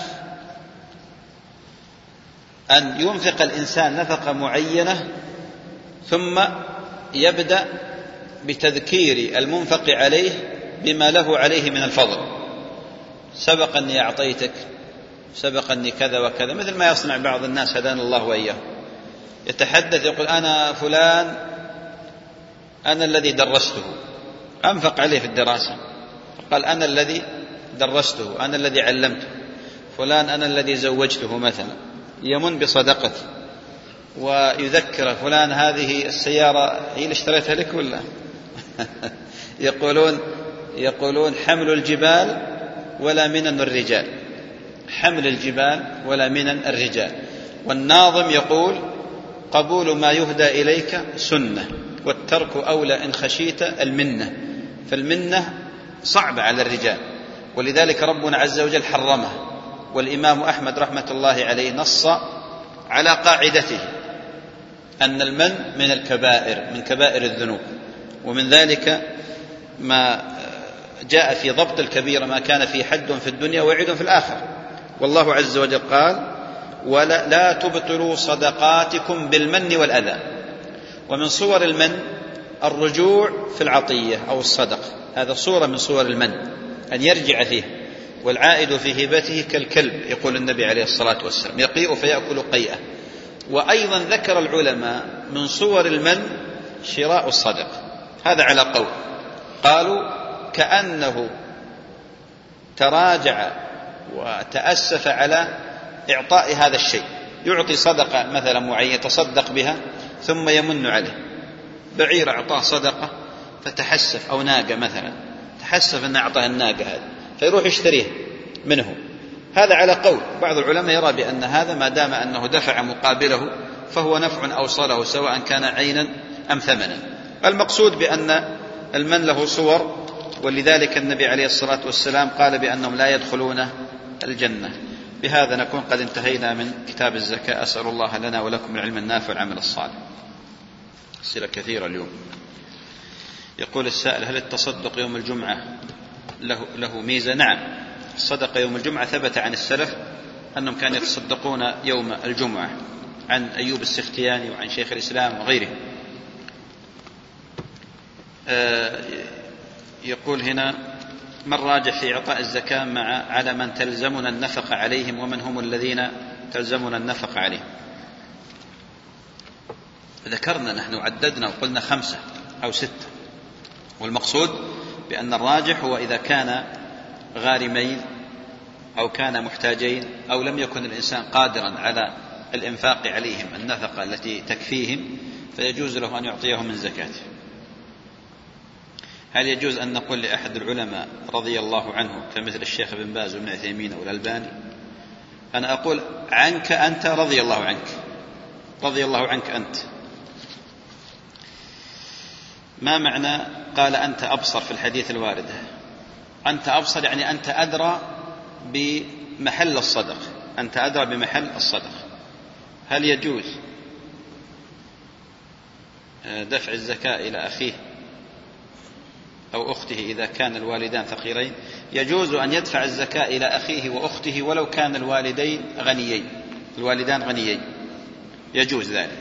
أن ينفق الإنسان نفقة معينة ثم يبدأ بتذكير المنفق عليه بما له عليه من الفضل. سبق أني أعطيتك، سبق أني كذا وكذا، مثل ما يصنع بعض الناس هدانا الله وإياه، يتحدث يقول: أنا فلان أنا الذي درسته، أنفق عليه في الدراسة، قال: أنا الذي درسته، أنا الذي علمته، فلان أنا الذي زوجته مثلا، يمن بصدقته، ويذكر فلان هذه السيارة هي اللي اشتريتها لك ولا يقولون يقولون حمل الجبال ولا منن الرجال، حمل الجبال ولا منن الرجال. والناظم يقول: قبول ما يهدى إليك سنة، والترك أولى إن خشيت المنة. فالمنة صعبة على الرجال، ولذلك ربنا عز وجل حرمها. والإمام أحمد رحمة الله عليه نص على قاعدته أن المن من الكبائر، من كبائر الذنوب، ومن ذلك ما جاء في ضبط الكبيرة ما كان في حد في الدنيا وعيد في الآخرة. والله عز وجل قال: ولا لا تبطلوا صدقاتكم بالمن والأذى. ومن صور المن الرجوع في العطية أو الصدقة، هذا صورة من صور المن، أن يرجع فيه. والعائد في هبته كالكلب، يقول النبي عليه الصلاة والسلام: يقيء فيأكل قيئة. وأيضا ذكر العلماء من صور المن شراء الصدقة، هذا على قول، قالوا كأنه تراجع وتأسف على إعطاء هذا الشيء، يعطي صدقة مثلا معينة يتصدق بها ثم يمن عليه. بعير أعطاه صدقة فتحسف، أو ناقة مثلا تحسف أن أعطاه الناقة هذه، فيروح يشتريه منه. هذا على قول. بعض العلماء يرى بأن هذا ما دام أنه دفع مقابله فهو نفع أوصله سواء كان عينا أم ثمنا. المقصود بأن المن له صور، ولذلك النبي عليه الصلاة والسلام قال بأنهم لا يدخلون الجنة. بهذا نكون قد انتهينا من كتاب الزكاة. أسأل الله لنا ولكم العلم النافع والعمل الصالح. أسئلة كثيرة اليوم. يقول السائل: هل التصدق يوم الجمعة له, له ميزة؟ نعم، الصدقة يوم الجمعة ثبت عن السلف أنهم كانوا يتصدقون يوم الجمعة، عن أيوب السختياني وعن شيخ الإسلام وغيره. يقول هنا: من راجح في إعطاء الزكاة مع على من تلزمنا النفقة عليهم، ومن هم الذين تلزمنا النفقة عليهم؟ ذكرنا نحن عددنا وقلنا خمسة أو ستة، والمقصود بأن الراجح هو إذا كان غارمين أو كان محتاجين أو لم يكن الإنسان قادرا على الإنفاق عليهم النفقة التي تكفيهم، فيجوز له أن يعطيهم من زكاته. هل يجوز أن نقول لأحد العلماء رضي الله عنه كمثل الشيخ بن باز وابن عثيمين أو الألباني: أنا أقول عنك أنت رضي الله عنك، رضي الله عنك أنت؟ ما معنى قال أنت أبصر في الحديث الوارد؟ أنت أبصر يعني أنت أدرى بمحل الصدق، أنت أدرى بمحل الصدق. هل يجوز دفع الزكاة إلى أخيه أو أخته إذا كان الوالدان فقيرين؟ يجوز أن يدفع الزكاة إلى أخيه وأخته ولو كان الوالدين غنيين، الوالدان غنيين، يجوز ذلك.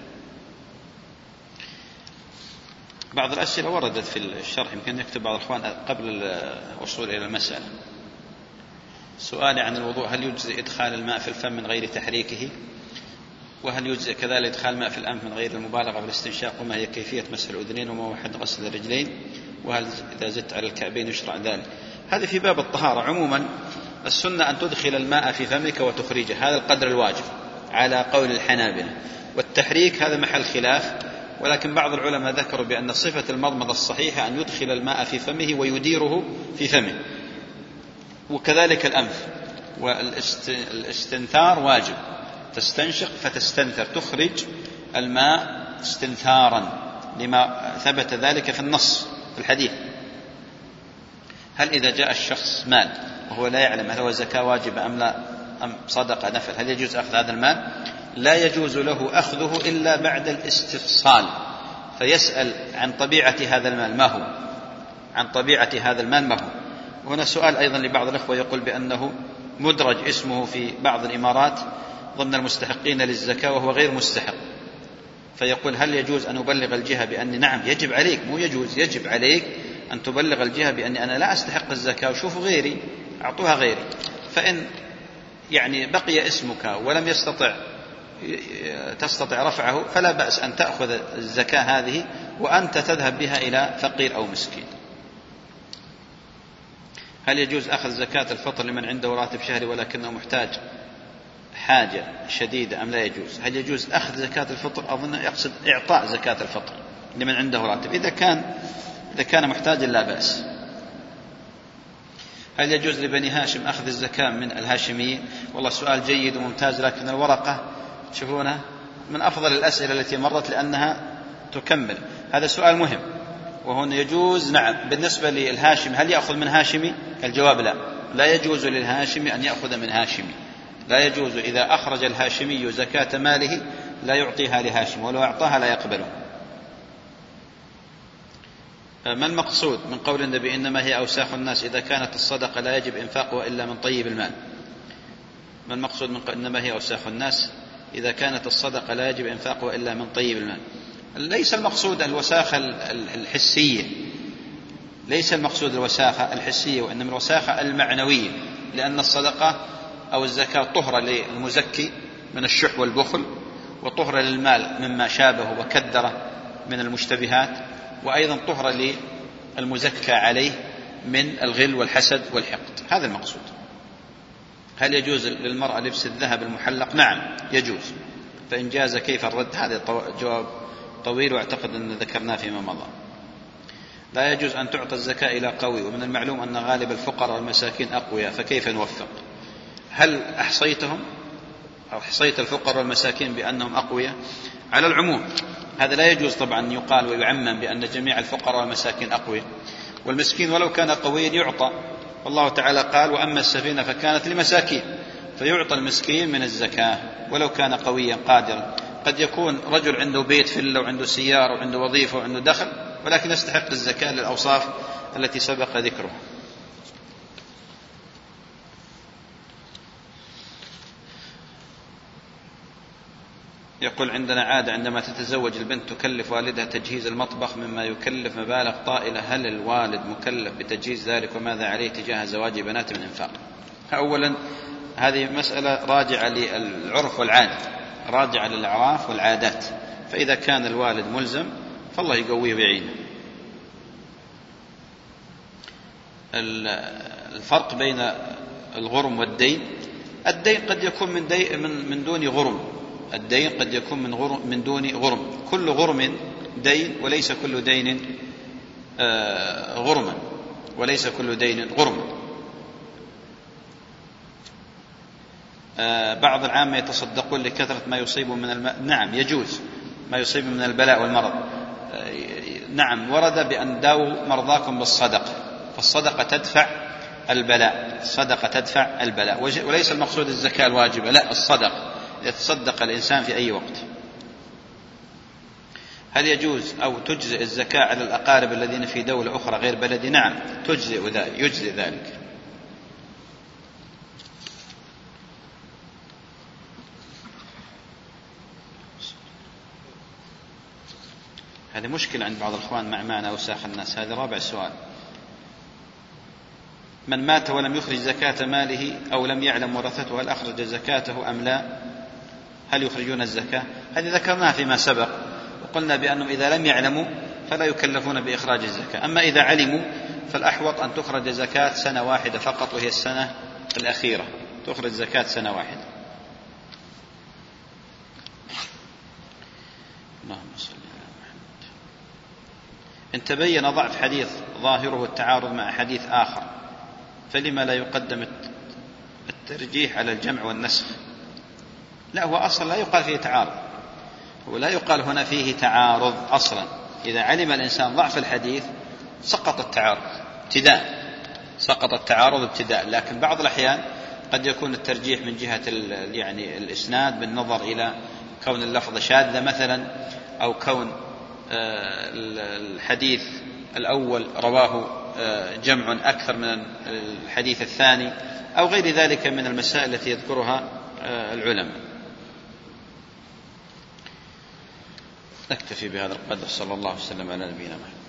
بعض الأسئلة وردت في الشرح، يمكن يكتب بعض الأخوان قبل الوصول إلى المسألة. سؤالي عن الوضوء: هل يجزئ إدخال الماء في الفم من غير تحريكه؟ وهل يجزئ كذلك إدخال الماء في الأنف من غير المبالغة في الاستنشاق؟ وما هي كيفية مسح الأذنين؟ وما هو حد غسل الرجلين؟ وهل إذا زدت على الكعبين يشرع ذلك؟ هذا في باب الطهارة. عموما السنة أن تدخل الماء في فمك وتخرجه، هذا القدر الواجب على قول الحنابلة. والتحريك هذا محل خلاف، ولكن بعض العلماء ذكروا بأن صفة المضمضة الصحيحة أن يدخل الماء في فمه ويديره في فمه، وكذلك الأنف. والاستنثار واجب، تستنشق فتستنثر، تخرج الماء استنثارا، لما ثبت ذلك في النص في الحديث. هل إذا جاء الشخص مال وهو لا يعلم هل هو زكاة واجبة أم لا أم صدقة نفل، هل يجوز أخذ هذا المال؟ لا يجوز له أخذه إلا بعد الاستفصال، فيسأل عن طبيعة هذا المال ما هو، عن طبيعة هذا المال ما هو. وهنا سؤال أيضا لبعض الأخوة يقول بأنه مدرج اسمه في بعض الإمارات ضمن المستحقين للزكاة وهو غير مستحق، فيقول: هل يجوز أن أبلغ الجهة بأني نعم يجب عليك، مو يجوز، يجب عليك أن تبلغ الجهة بأني أنا لا أستحق الزكاة وشوفوا غيري أعطوها غيري. فإن يعني بقي اسمك ولم يستطع تستطع رفعه فلا بأس أن تأخذ الزكاة هذه وأنت تذهب بها إلى فقير أو مسكين. هل يجوز أخذ زكاة الفطر لمن عنده راتب شهري ولكنه محتاج حاجة شديدة أم لا يجوز؟ هل يجوز أخذ زكاة الفطر؟ أظن يقصد إعطاء زكاة الفطر لمن عنده راتب، إذا كان إذا كان محتاجا لا بأس. هل يجوز لبني هاشم أخذ الزكاة من الهاشميين؟ والله سؤال جيد وممتاز، لكن الورقة تشوفونها من أفضل الأسئلة التي مرت لأنها تكمل. هذا سؤال مهم، وهنا يجوز نعم بالنسبة للهاشم. هل يأخذ من هاشمي؟ الجواب لا، لا يجوز للهاشمي أن يأخذ من هاشمي، لا يجوز. إذا أخرج الهاشمي زكاة ماله لا يعطيها لهاشم، ولو أعطاها لا يقبله. ما المقصود من قول النبي إنما هي أوساخ الناس إذا كانت الصدقة لا يجب إنفاقها إلا من طيب المال؟ ما المقصود من قول إنما هي أوساخ الناس إذا كانت الصدقة لا يجب إنفاقها إلا من طيب المال؟ ليس المقصود الوساخة الحسية، ليس المقصود الوساخة الحسية، وإنما الوساخة المعنوية، لأن الصدقة أو الزكاة طهرة للمزكي من الشح والبخل، وطهرة للمال مما شابه وكدره من المشتبهات، وأيضا طهرة للمزكى عليه من الغل والحسد والحقد. هذا المقصود. هل يجوز للمرأة لبس الذهب المحلق؟ نعم يجوز، فإن جاز كيف الرد؟ هذا جواب طويل واعتقد أن ذكرناه فيما مضى. لا يجوز أن تعطى الزكاة إلى قوي، ومن المعلوم أن غالب الفقراء والمساكين أقوياء، فكيف نوفق؟ هل أحصيتهم أو أحصيت الفقراء والمساكين بأنهم أقوياء؟ على العموم هذا لا يجوز طبعا أن يقال ويعمم بأن جميع الفقراء والمساكين أقوياء، والمسكين ولو كان قويا يعطى، والله تعالى قال وأما السفينة فكانت لمساكين، فيعطى المسكين من الزكاة ولو كان قويا قادرا. قد يكون رجل عنده بيت فيلا وعنده سيارة وعنده وظيفة وعنده دخل، ولكن يستحق الزكاة للأوصاف التي سبق ذكرها. يقول عندنا عادة عندما تتزوج البنت تكلف والدها تجهيز المطبخ مما يكلف مبالغ طائلة، هل الوالد مكلف بتجهيز ذلك وماذا عليه تجاه زواج بنات من إنفاق؟ أولا هذه مسألة راجعة للعرف والعادة، راجعة للأعراف والعادات، فإذا كان الوالد ملزم فالله يقويه ويعينه. الفرق بين الغرم والدين، الدين قد يكون من, دي من, من دون غرم، الدين قد يكون من, غرم من دون غرم، كل غرم دين وليس كل دين آه غرما، وليس كل دين غرما. آه بعض العامة يتصدقون لكثرة ما يصيب من الم... نعم يجوز ما يصيب من البلاء والمرض، آه نعم ورد بأن داووا مرضاكم بالصدقة، فالصدقة تدفع البلاء، الصدقة تدفع البلاء، وليس المقصود الزكاة الواجبة، لا الصدقة، يتصدق الإنسان في أي وقت. هل يجوز أو تجزئ الزكاة على الأقارب الذين في دولة أخرى غير بلدي؟ نعم تجزئ ذلك، يجزئ ذلك. هذه مشكلة عند بعض الأخوان مع معنى أوساخ الناس. هذا رابع سؤال. من مات ولم يخرج زكاة ماله أو لم يعلم ورثته هل أخرج زكاته أم لا؟ هل يخرجون الزكاة؟ هذه ذكرناها فيما سبق، وقلنا بأنهم إذا لم يعلموا فلا يكلفون بإخراج الزكاة، أما إذا علموا فالأحوط أن تخرج زكاة سنة واحدة فقط، وهي السنة الأخيرة، تخرج زكاة سنة واحدة. اللهم صل على محمد. إن تبين ضعف حديث ظاهره التعارض مع حديث آخر فلما لا يقدم الترجيح على الجمع والنسخ؟ لا، هو أصلا لا يقال فيه تعارض، ولا يقال هنا فيه تعارض أصلا. إذا علم الإنسان ضعف الحديث سقط التعارض ابتداء، سقط التعارض ابتداء. لكن بعض الأحيان قد يكون الترجيح من جهة يعني الإسناد بالنظر إلى كون اللفظ شاذة مثلا، أو كون الحديث الأول رواه جمع أكثر من الحديث الثاني، أو غير ذلك من المسائل التي يذكرها العلماء. نكتفي بهذا القدر. صلى الله وسلم على نبينا محمد.